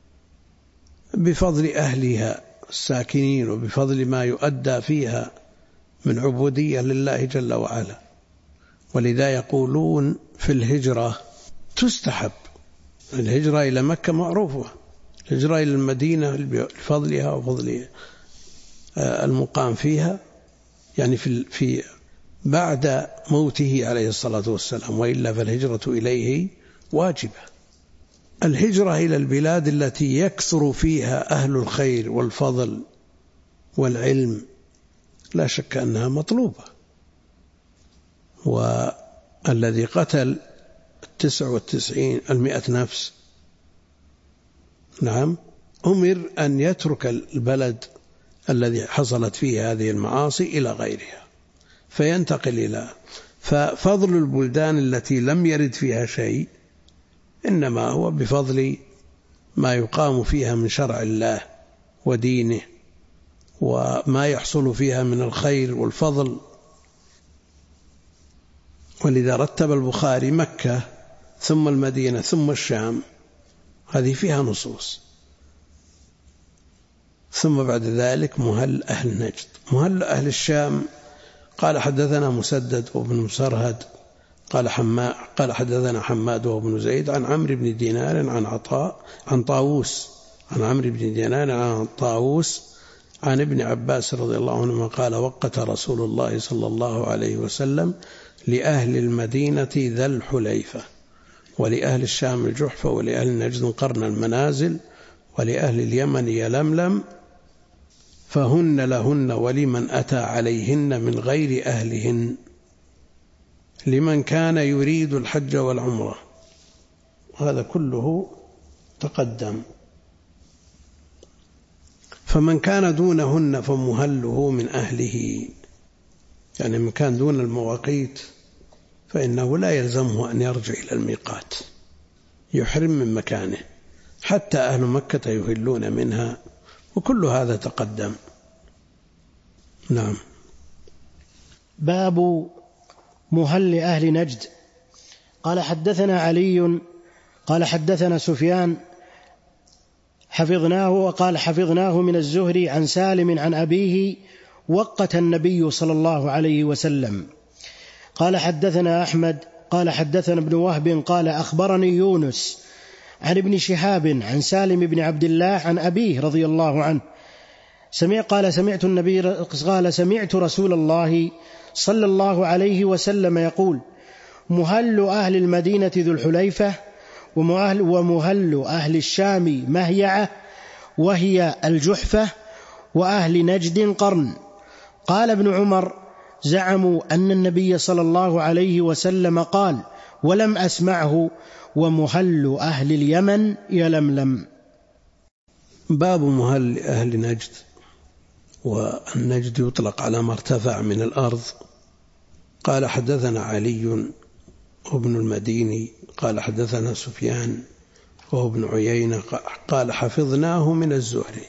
بفضل أهلها الساكنين، وبفضل ما يؤدى فيها من عبودية لله جل وعلا. ولذا يقولون في الهجرة تستحب الهجرة إلى مكة معروفة، الهجرة إلى المدينة لفضلها وفضل المقام فيها، يعني في بعد موته عليه الصلاة والسلام، وإلا فالهجرة إليه واجبة. الهجرة إلى البلاد التي يكثر فيها أهل الخير والفضل والعلم لا شك أنها مطلوبة. والذي قتل 99 نفس نعم أمر أن يترك البلد الذي حصلت فيه هذه المعاصي إلى غيرها فينتقل إلى. ففضل البلدان التي لم يرد فيها شيء إنما هو بفضل ما يقام فيها من شرع الله ودينه، وما يحصل فيها من الخير والفضل. ولذا رتب البخاري مكة ثم المدينة ثم الشام، هذه فيها نصوص. ثم بعد ذلك مهل أهل نجد. مهل أهل الشام قال حدثنا مسدد وابن مسرهد قال حدثنا حماد وابن زيد عن عمرو بن دينار عن عطاء عن طاووس عن عمرو بن دينار عن طاووس عن ابن عباس رضي الله عنهما قال وقت رسول الله صلى الله عليه وسلم لأهل المدينة ذا الحليفة، ولأهل الشام الجحفة، ولأهل نجد قرن المنازل، ولأهل اليمن يلملم، فهن لهن ولمن أتى عليهن من غير أهلهن، لمن كان يريد الحج والعمرة. هذا كله تقدم. فمن كان دونهن فمهله من أهله، يعني من كان دون المواقيت فإنه لا يلزمه أن يرجع إلى الميقات، يحرم من مكانه حتى أهل مكة يهلون منها، وكل هذا تقدم. نعم. باب مهل أهل نجد. قال حدثنا علي قال حدثنا سفيان حفظناه، وقال حفظناه من الزهري عن سالم عن أبيه وقت النبي صلى الله عليه وسلم. قال حدثنا أحمد قال حدثنا ابن وهب قال أخبرني يونس عن ابن شهاب عن سالم بن عبد الله عن أبيه رضي الله عنه قال سمعت رسول الله صلى الله عليه وسلم يقول مهل أهل المدينة ذو الحليفة، ومهل أهل الشام مهيعة وهي الجحفة، وأهل نجد قرن. قال ابن عمر: زعموا أن النبي صلى الله عليه وسلم قال ولم أسمعه: ومهل أهل اليمن يلملم. باب مهل أهل نجد. والنجد يطلق على ما ارتفع من الأرض. قال حدثنا علي وابن المديني قال حدثنا سفيان وهو ابن عيينة قال حفظناه من الزهري.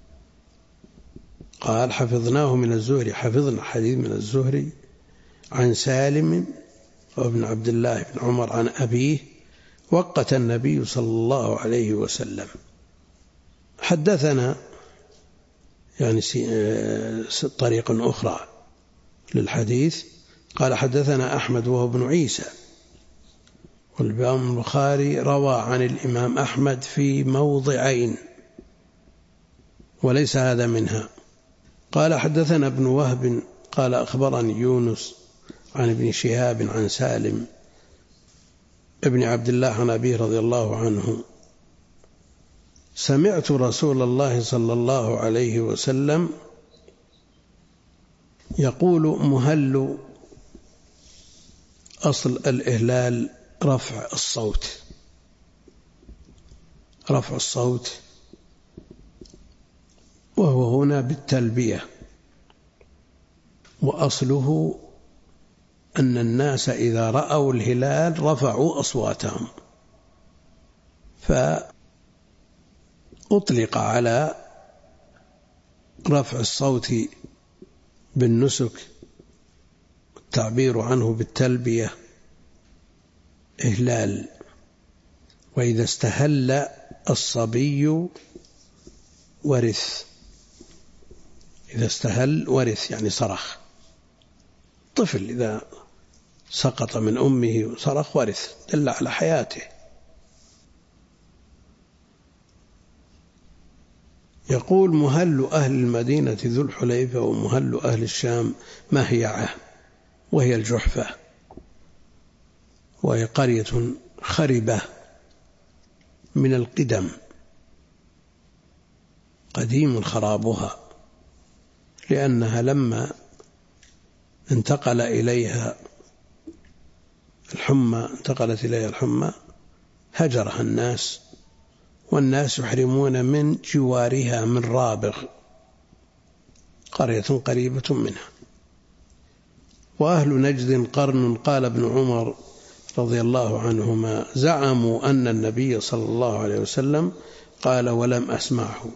قال حفظناه من الزهري، حفظنا حديث من الزهري عن سالم وابن عبد الله بن عمر عن أبيه وقت النبي صلى الله عليه وسلم. حدثنا يعني طريق أخرى للحديث. قال حدثنا أحمد وهو ابن عيسى، والإمام البخاري روى عن الإمام أحمد في موضعين وليس هذا منها. قال حدثنا ابن وهب قال أخبرني يونس عن ابن شهاب عن سالم ابن عبد الله عن أبيه رضي الله عنه: سمعت رسول الله صلى الله عليه وسلم يقول: مهل أصل الإهلال رفع الصوت، رفع الصوت، وهو هنا بالتلبية، وأصله أن الناس إذا رأوا الهلال رفعوا أصواتهم، فأطلق على رفع الصوت بالنسك التعبير عنه بالتلبية إهلال. وإذا استهل الصبي ورث، إذا استهل ورث يعني صرخ. طفل إذا سقط من أمه وصرخ ورث، دل على حياته. يقول: مهل أهل المدينة ذو الحليفة، ومهل أهل الشام مهيعة، وهي الجحفة، وهي قرية خربة من القدم، قديم خرابها، لأنها لما انتقلت إليها الحمى هجرها الناس، والناس يحرمون من جوارها من رابغ، قرية قريبة منها. وأهل نجد قرن. قال ابن عمر رضي الله عنهما: زعموا أن النبي صلى الله عليه وسلم قال ولم أسمعه.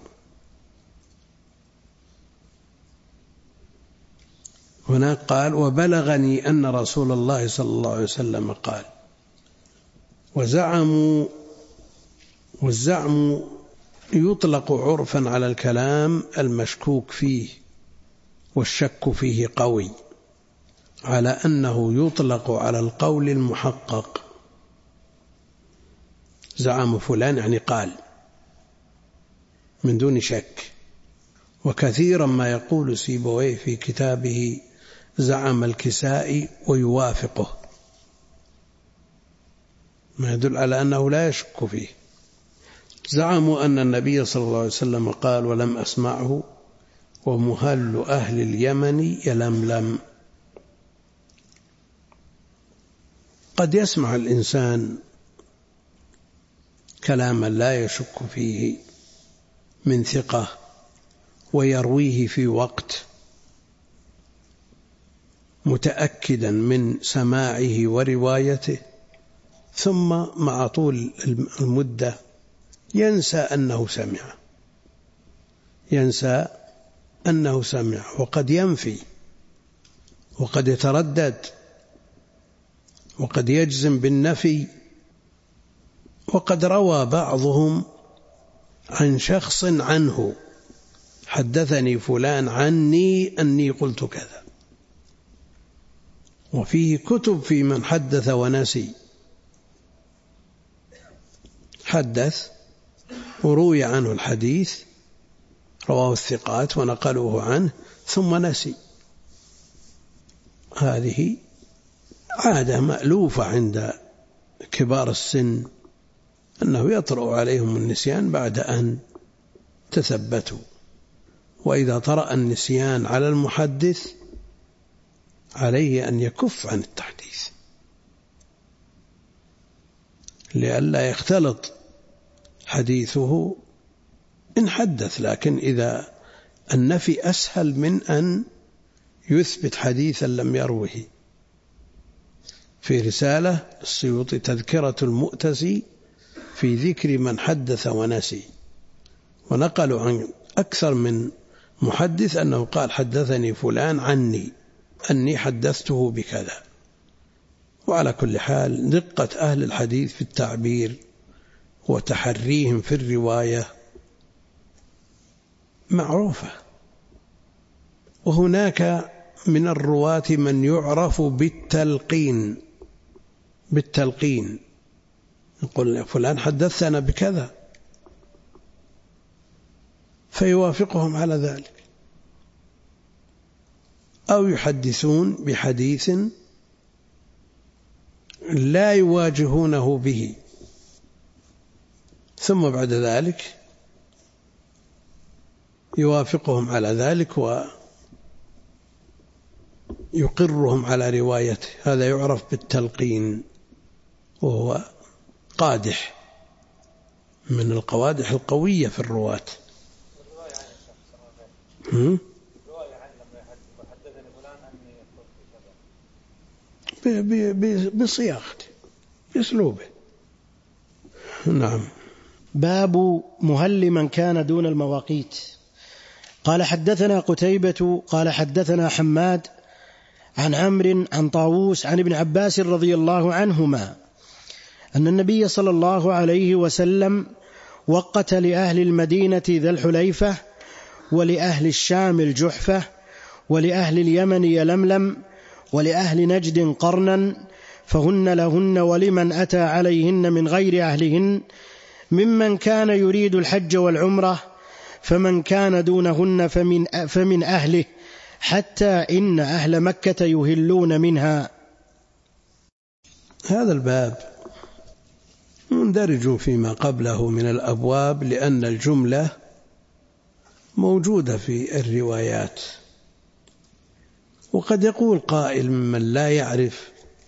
هناك قال: وبلغني أن رسول الله صلى الله عليه وسلم قال. والزعم يطلق عرفا على الكلام المشكوك فيه والشك فيه قوي، على أنه يطلق على القول المحقق. زعم فلان يعني قال من دون شك. وكثيرا ما يقول سيبويه في كتابه: زعم الكسائي ويوافقه، ما يدل على أنه لا يشك فيه. زعموا أن النبي صلى الله عليه وسلم قال ولم أسمعه: ومهل أهل اليمن يلملم. قد يسمع الإنسان كلاما لا يشك فيه من ثقة ويرويه في وقت متأكدا من سماعه وروايته، ثم مع طول المدة ينسى أنه سمع، وقد ينفي، وقد يتردد، وقد يجزم بالنفي. وقد روى بعضهم عن شخص عنه: حدثني فلان عني أني قلت كذا. وفيه كتب في من حدث ونسي، حدث وروي عنه الحديث، رواه الثقات ونقلوه عنه، ثم نسي. هذه عادة مألوفة عند كبار السن، أنه يطرأ عليهم النسيان بعد أن تثبتوا. وإذا طرأ النسيان على المحدث عليه أن يكف عن التحديث لئلا يختلط حديثه إن حدث. لكن إذا النفي أسهل من أن يثبت حديثا لم يروه. في رسالة السيوطي تذكرة المؤتسي في ذكر من حدث ونسي، ونقلوا عن أكثر من محدث أنه قال حدثني فلان عني أني حدثته بكذا. وعلى كل حال دقة أهل الحديث في التعبير وتحريهم في الرواية معروفة. وهناك من الرواة من يعرف بالتلقين يقول فلان حدثنا بكذا فيوافقهم على ذلك، أو يحدثون بحديث لا يواجهونه به ثم بعد ذلك يوافقهم على ذلك ويقرهم على روايته. هذا يعرف بالتلقين، وهو قادح من القوادح القوية في الرواة. بصياغته بأسلوبه. نعم. باب مهل من كان دون المواقيت. قال حدثنا قتيبة قال حدثنا حماد عن عمرو عن طاووس عن ابن عباس رضي الله عنهما أن النبي صلى الله عليه وسلم وقت لأهل المدينة ذا الحليفة، ولأهل الشام الجحفة، ولأهل اليمن يلملم، ولأهل نجد قرنا، فهن لهن ولمن أتى عليهن من غير أهلهن ممن كان يريد الحج والعمرة، فمن كان دونهن فمن أهله، حتى إن أهل مكة يهلون منها. هذا الباب مندرج فيما قبله من الأبواب، لأن الجملة موجودة في الروايات. وقد يقول قائل ممن لا يعرف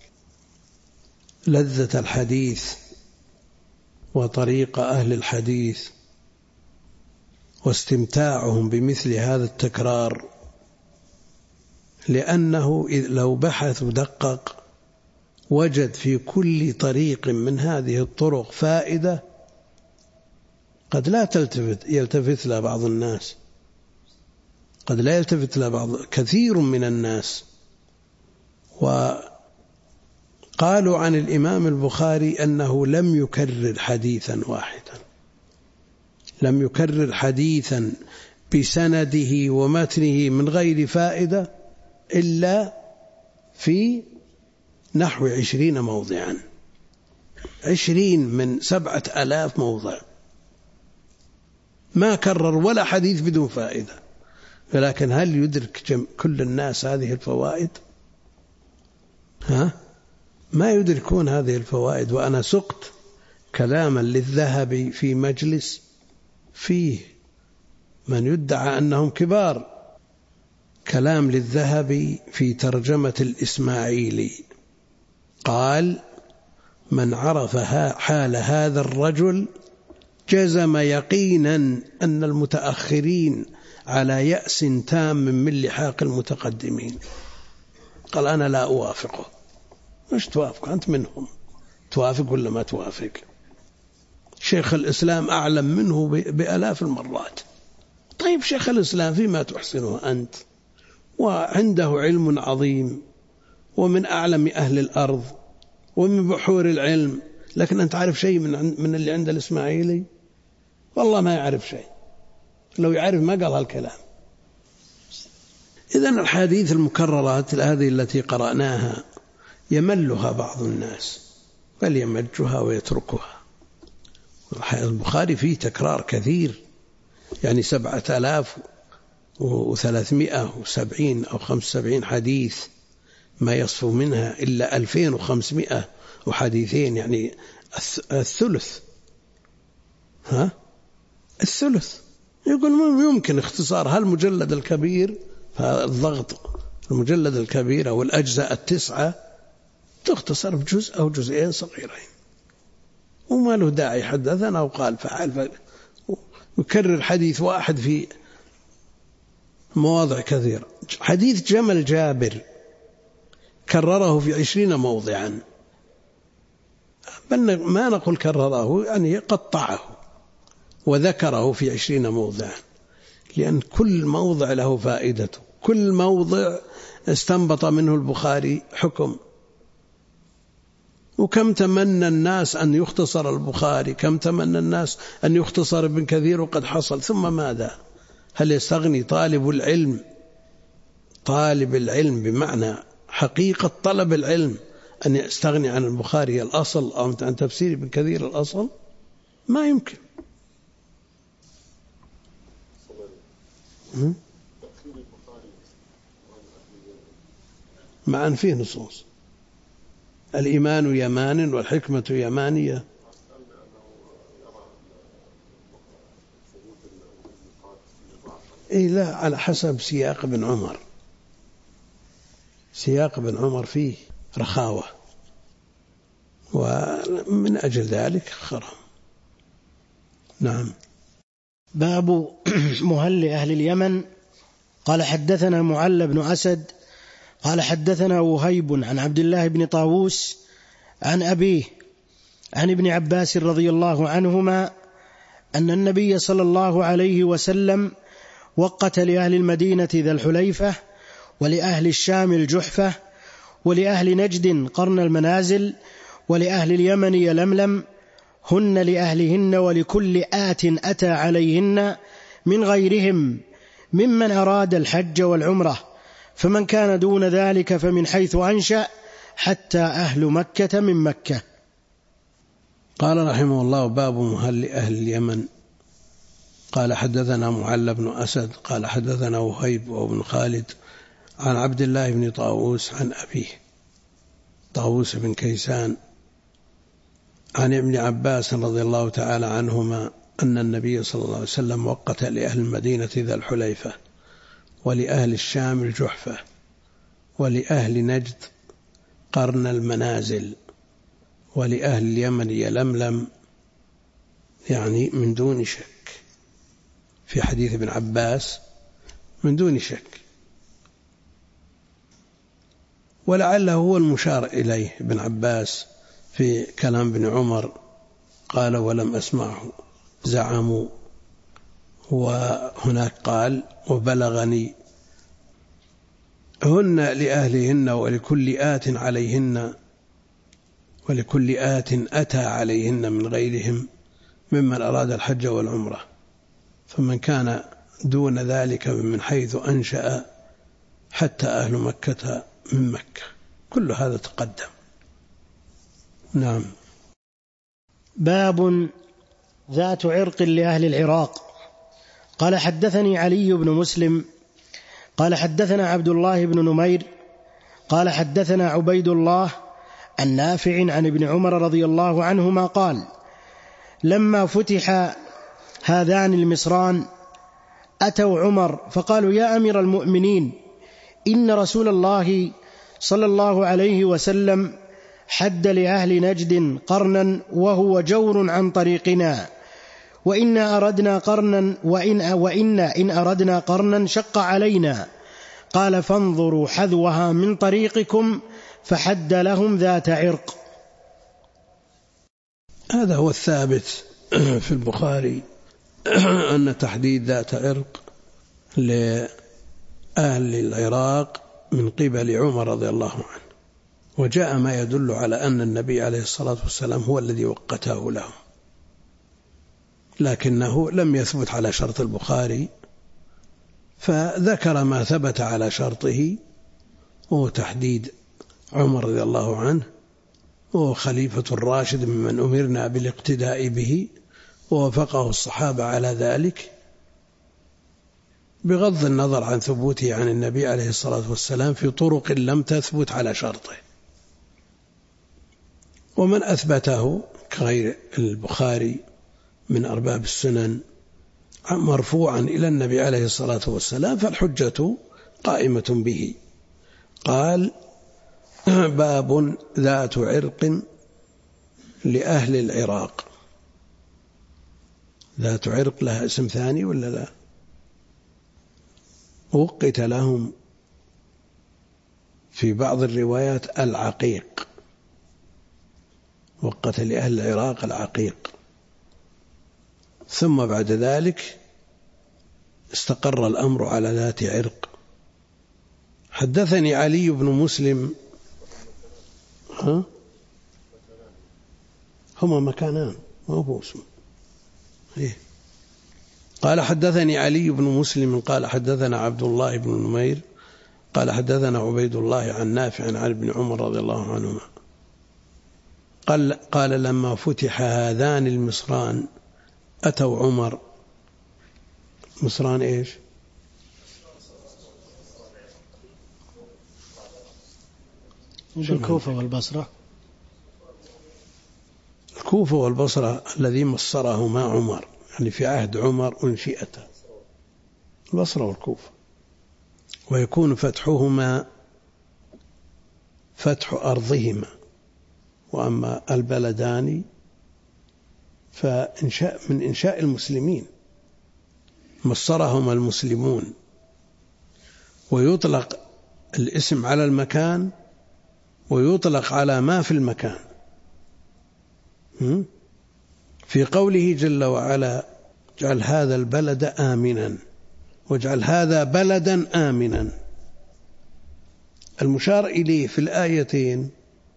لذة الحديث وطريق أهل الحديث واستمتاعهم بمثل هذا التكرار، لأنه لو بحث ودقق وجد في كل طريق من هذه الطرق فائدة قد لا يلتفت لها بعض الناس، قد لا يلتفت لها كثير من الناس. وقالوا عن الإمام البخاري أنه لم يكرر حديثا واحدا، لم يكرر حديثا بسنده ومتنه من غير فائدة إلا في نحو 20 موضعا، 20 من 7000 موضع ما كرر ولا حديث بدون فائدة. ولكن هل يدرك كل الناس هذه الفوائد؟ ما يدركون هذه الفوائد. وأنا سقت كلاما للذهبي في مجلس فيه من يدعى أنهم كبار، كلام للذهبي في ترجمة الإسماعيلي، قال: من عرف حال هذا الرجل جزم يقينا أن المتأخرين على يأس تام من لحاق المتقدمين. قال: أنا لا أوافقه. مش توافق أنت منهم؟ توافق ولا ما توافق؟ شيخ الإسلام أعلم منه بآلاف المرات. طيب شيخ الإسلام فيما تحسنه أنت، وعنده علم عظيم ومن أعلم أهل الأرض ومن بحور العلم، لكن أنت عارف شيء من اللي عند الإسماعيلي؟ والله ما يعرف شيء، لو يعرف ما قال هالكلام. إذن الحديث المكررات هذه التي قرأناها يملها بعض الناس، بل يمجها ويتركها. البخاري فيه تكرار كثير، يعني 7370 أو 75 حديث، ما يصف منها إلا 2500 وحديثين، يعني الثلث. الثلث يقول يمكن اختصار هالمجلد الكبير، فالضغط المجلد الكبير أو الأجزاء 9 تختصر بجزء أو جزئين صغيرين، وما له داعي حدثنا أو قال فعل، يكرر حديث واحد في مواضع كثيرة. حديث جمل جابر كرره في 20 موضعا، بل ما نقول كرره، يعني قطعه وذكره في 20 موضعا، لأن كل موضع له فائدته، كل موضع استنبط منه البخاري حكم. وكم تمنى الناس أن يختصر البخاري، كم تمنى الناس أن يختصر ابن كثير، وقد حصل. ثم ماذا؟ هل يستغني طالب العلم بمعنى حقيقة طلب العلم أن يستغني عن البخاري الأصل أو عن تفسير ابن كثير الأصل؟ ما يمكن. مع أن فيه نصوص الإيمان يمان والحكمة يمانية. إيه لا، على حسب سياق ابن عمر، سياق ابن عمر فيه رخاوة، ومن أجل ذلك خرم. نعم. باب مهل أهل اليمن. قال حدثنا معل بن أسد قال حدثنا وهيب عن عبد الله بن طاووس عن أبيه عن ابن عباس رضي الله عنهما أن النبي صلى الله عليه وسلم وقت لأهل المدينة ذا الحليفة، ولأهل الشام الجحفة، ولأهل نجد قرن المنازل، ولأهل اليمن يلملم، هن لأهلهن ولكل آت أتى عليهن من غيرهم ممن أراد الحج والعمرة، فمن كان دون ذلك فمن حيث أنشأ حتى أهل مكة من مكة. قال رحمه الله: باب مهل أهل اليمن. قال حدثنا معل بن أسد قال حدثنا وهيب وابن خالد عن عبد الله بن طاووس عن أبيه طاووس بن كيسان عن ابن عباس رضي الله تعالى عنهما أن النبي صلى الله عليه وسلم وقت لأهل المدينة ذا الحليفة، ولأهل الشام الجحفة، ولأهل نجد قرن المنازل، ولأهل اليمن يلملم، يعني من دون شك، في حديث ابن عباس من دون شك، ولعله هو المشار إليه ابن عباس في كلام ابن عمر، قال ولم أسمعه زعموا، وهناك قال وبلغني، هن لأهلهن ولكل آت عليهن ولكل آت أتى عليهن من غيرهم ممن أراد الحج والعمرة، فمن كان دون ذلك من حيث أنشأ حتى أهل مكة من مكة. كل هذا تقدم. نعم. باب ذات عرق لأهل العراق. قال حدثني علي بن مسلم قال حدثنا عبد الله بن نمير قال حدثنا عبيد الله النافع عن ابن عمر رضي الله عنهما قال: لما فتح هذان المصران أتوا عمر فقالوا: يا أمير المؤمنين، إن رسول الله صلى الله عليه وسلم حد لأهل نجد قرنا وهو جور عن طريقنا، وإن أردنا قرنا شق علينا. قال: فانظروا حذوها من طريقكم، فحد لهم ذات عرق. هذا هو الثابت في البخاري أن تحديد ذات عرق لأهل العراق من قبل عمر رضي الله عنه، وجاء ما يدل على أن النبي عليه الصلاة والسلام هو الذي وقته لهم، لكنه لم يثبت على شرط البخاري، فذكر ما ثبت على شرطه، وهو تحديد عمر رضي الله عنه، وهو خليفة الراشد ممن أمرنا بالاقتداء به، ووافقه الصحابة على ذلك، بغض النظر عن ثبوته عن النبي عليه الصلاة والسلام في طرق لم تثبت على شرطه. ومن أثبته كغير البخاري من أرباب السنن مرفوعا إلى النبي عليه الصلاة والسلام فالحجة قائمة به. قال: باب ذات عرق لأهل العراق. ذات عرق لها اسم ثاني ولا لا؟ وقت لهم في بعض الروايات العقيق، وقت لأهل العراق العقيق، ثم بعد ذلك استقر الأمر على ذات عرق. حدثني علي بن مسلم. هما مكانان ما هو اسم. قال: حدثني علي بن مسلم قال: حدثنا عبد الله بن نمير قال: حدثنا عبيد الله عن نافع عن ابن عمر رضي الله عنهما قال: لما فتح هذان المصران أتوا عمر. مصران إيش؟ الكوفة والبصرة. الكوفة والبصرة الذي مصرهما عمر، يعني في عهد عمر أنشئتا، البصرة والكوفة، ويكون فتحهما فتح أرضهما، وأما البلدان فإنشاء من إنشاء المسلمين، مصرهما المسلمون. ويطلق الاسم على المكان ويطلق على ما في المكان. في قوله جل وعلا: اجعل هذا البلد آمنا، واجعل هذا بلدا آمنا، المشار إليه في الآيتين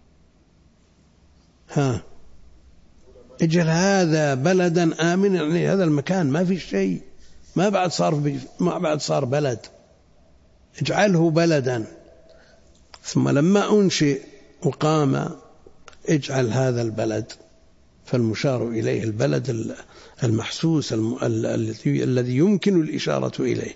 اجعل هذا بلدا آمنا، يعني هذا المكان ما في شيء، ما بعد صار بلد، اجعله بلدا. ثم لما أنشئ وقام اجعل هذا البلد، فالمشار إليه البلد المحسوس الذي يمكن الإشارة إليه.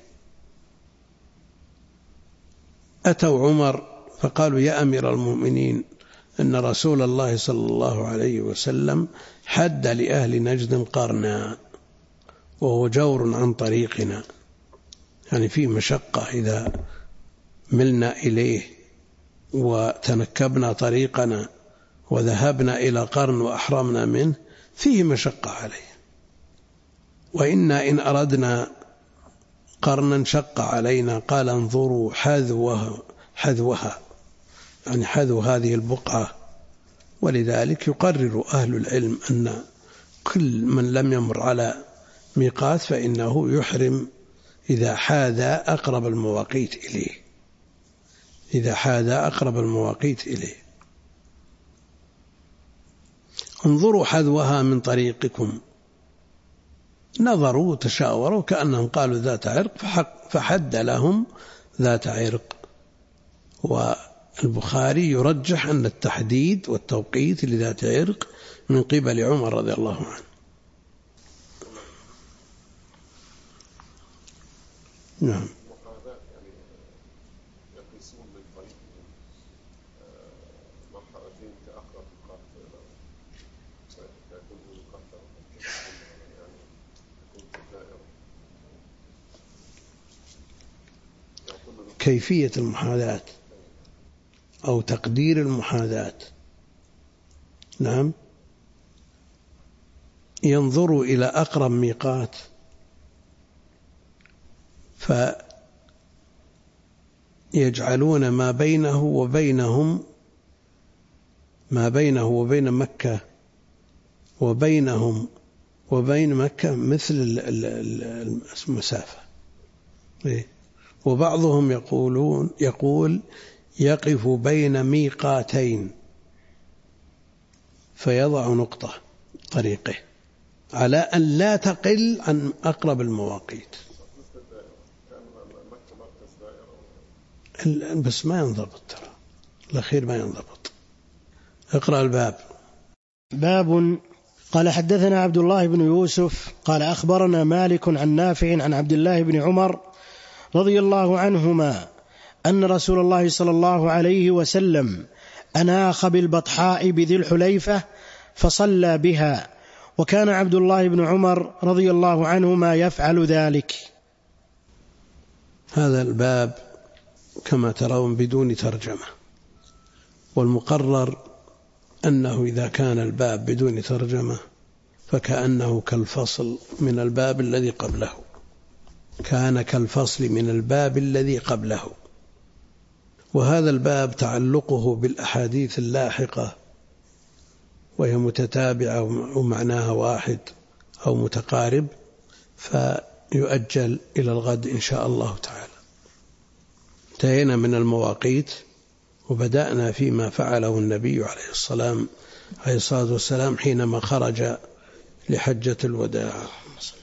أتوا عمر فقالوا: يا أمير المؤمنين، إن رسول الله صلى الله عليه وسلم حد لأهل نجد قرنا، وهو جور عن طريقنا، يعني فيه مشقة إذا ملنا إليه وتنكبنا طريقنا وذهبنا إلى قرن وأحرمنا منه، فيه مشقة عليه. وإنا إن أردنا قرنا شق علينا. قال: انظروا حذوها، يعني حذو هذه البقعة. ولذلك يقرر أهل العلم أن كل من لم يمر على ميقات فإنه يحرم إذا حاذى أقرب المواقيت إليه، إذا حاذى أقرب المواقيت إليه. انظروا حذوها من طريقكم. نظروا وتشاوروا كأنهم قالوا ذات عرق، فحد لهم ذات عرق. والبخاري يرجح أن التحديد والتوقيت لذات عرق من قبل عمر رضي الله عنه. نعم. كيفية المحاذاة أو تقدير المحاذاة. نعم. ينظروا إلى أقرب ميقات فيجعلون ما بينه وبين مكة وبينهم وبين مكة مثل المسافة. وبعضهم يقول يقف بين ميقاتين فيضع نقطة طريقه على أن لا تقل عن أقرب المواقيت. بس ما ينضبط، ترى الأخير ما ينضبط. اقرأ الباب. باب. قال: حدثنا عبد الله بن يوسف قال: أخبرنا مالك عن نافع عن عبد الله بن عمر رضي الله عنهما أن رسول الله صلى الله عليه وسلم أناخ بالبطحاء بذي الحليفة فصلى بها، وكان عبد الله بن عمر رضي الله عنهما يفعل ذلك. هذا الباب كما ترون بدون ترجمة، والمقرر أنه إذا كان الباب بدون ترجمة فكأنه كالفصل من الباب الذي قبله، كان كالفصل من الباب الذي قبله. وهذا الباب تعلقه بالأحاديث اللاحقة وهي متتابعة ومعناها واحد أو متقارب، فيؤجل إلى الغد إن شاء الله تعالى. انتهينا من المواقيت وبدأنا فيما فعله النبي عليه الصلاة والسلام حينما خرج لحجة الوداع.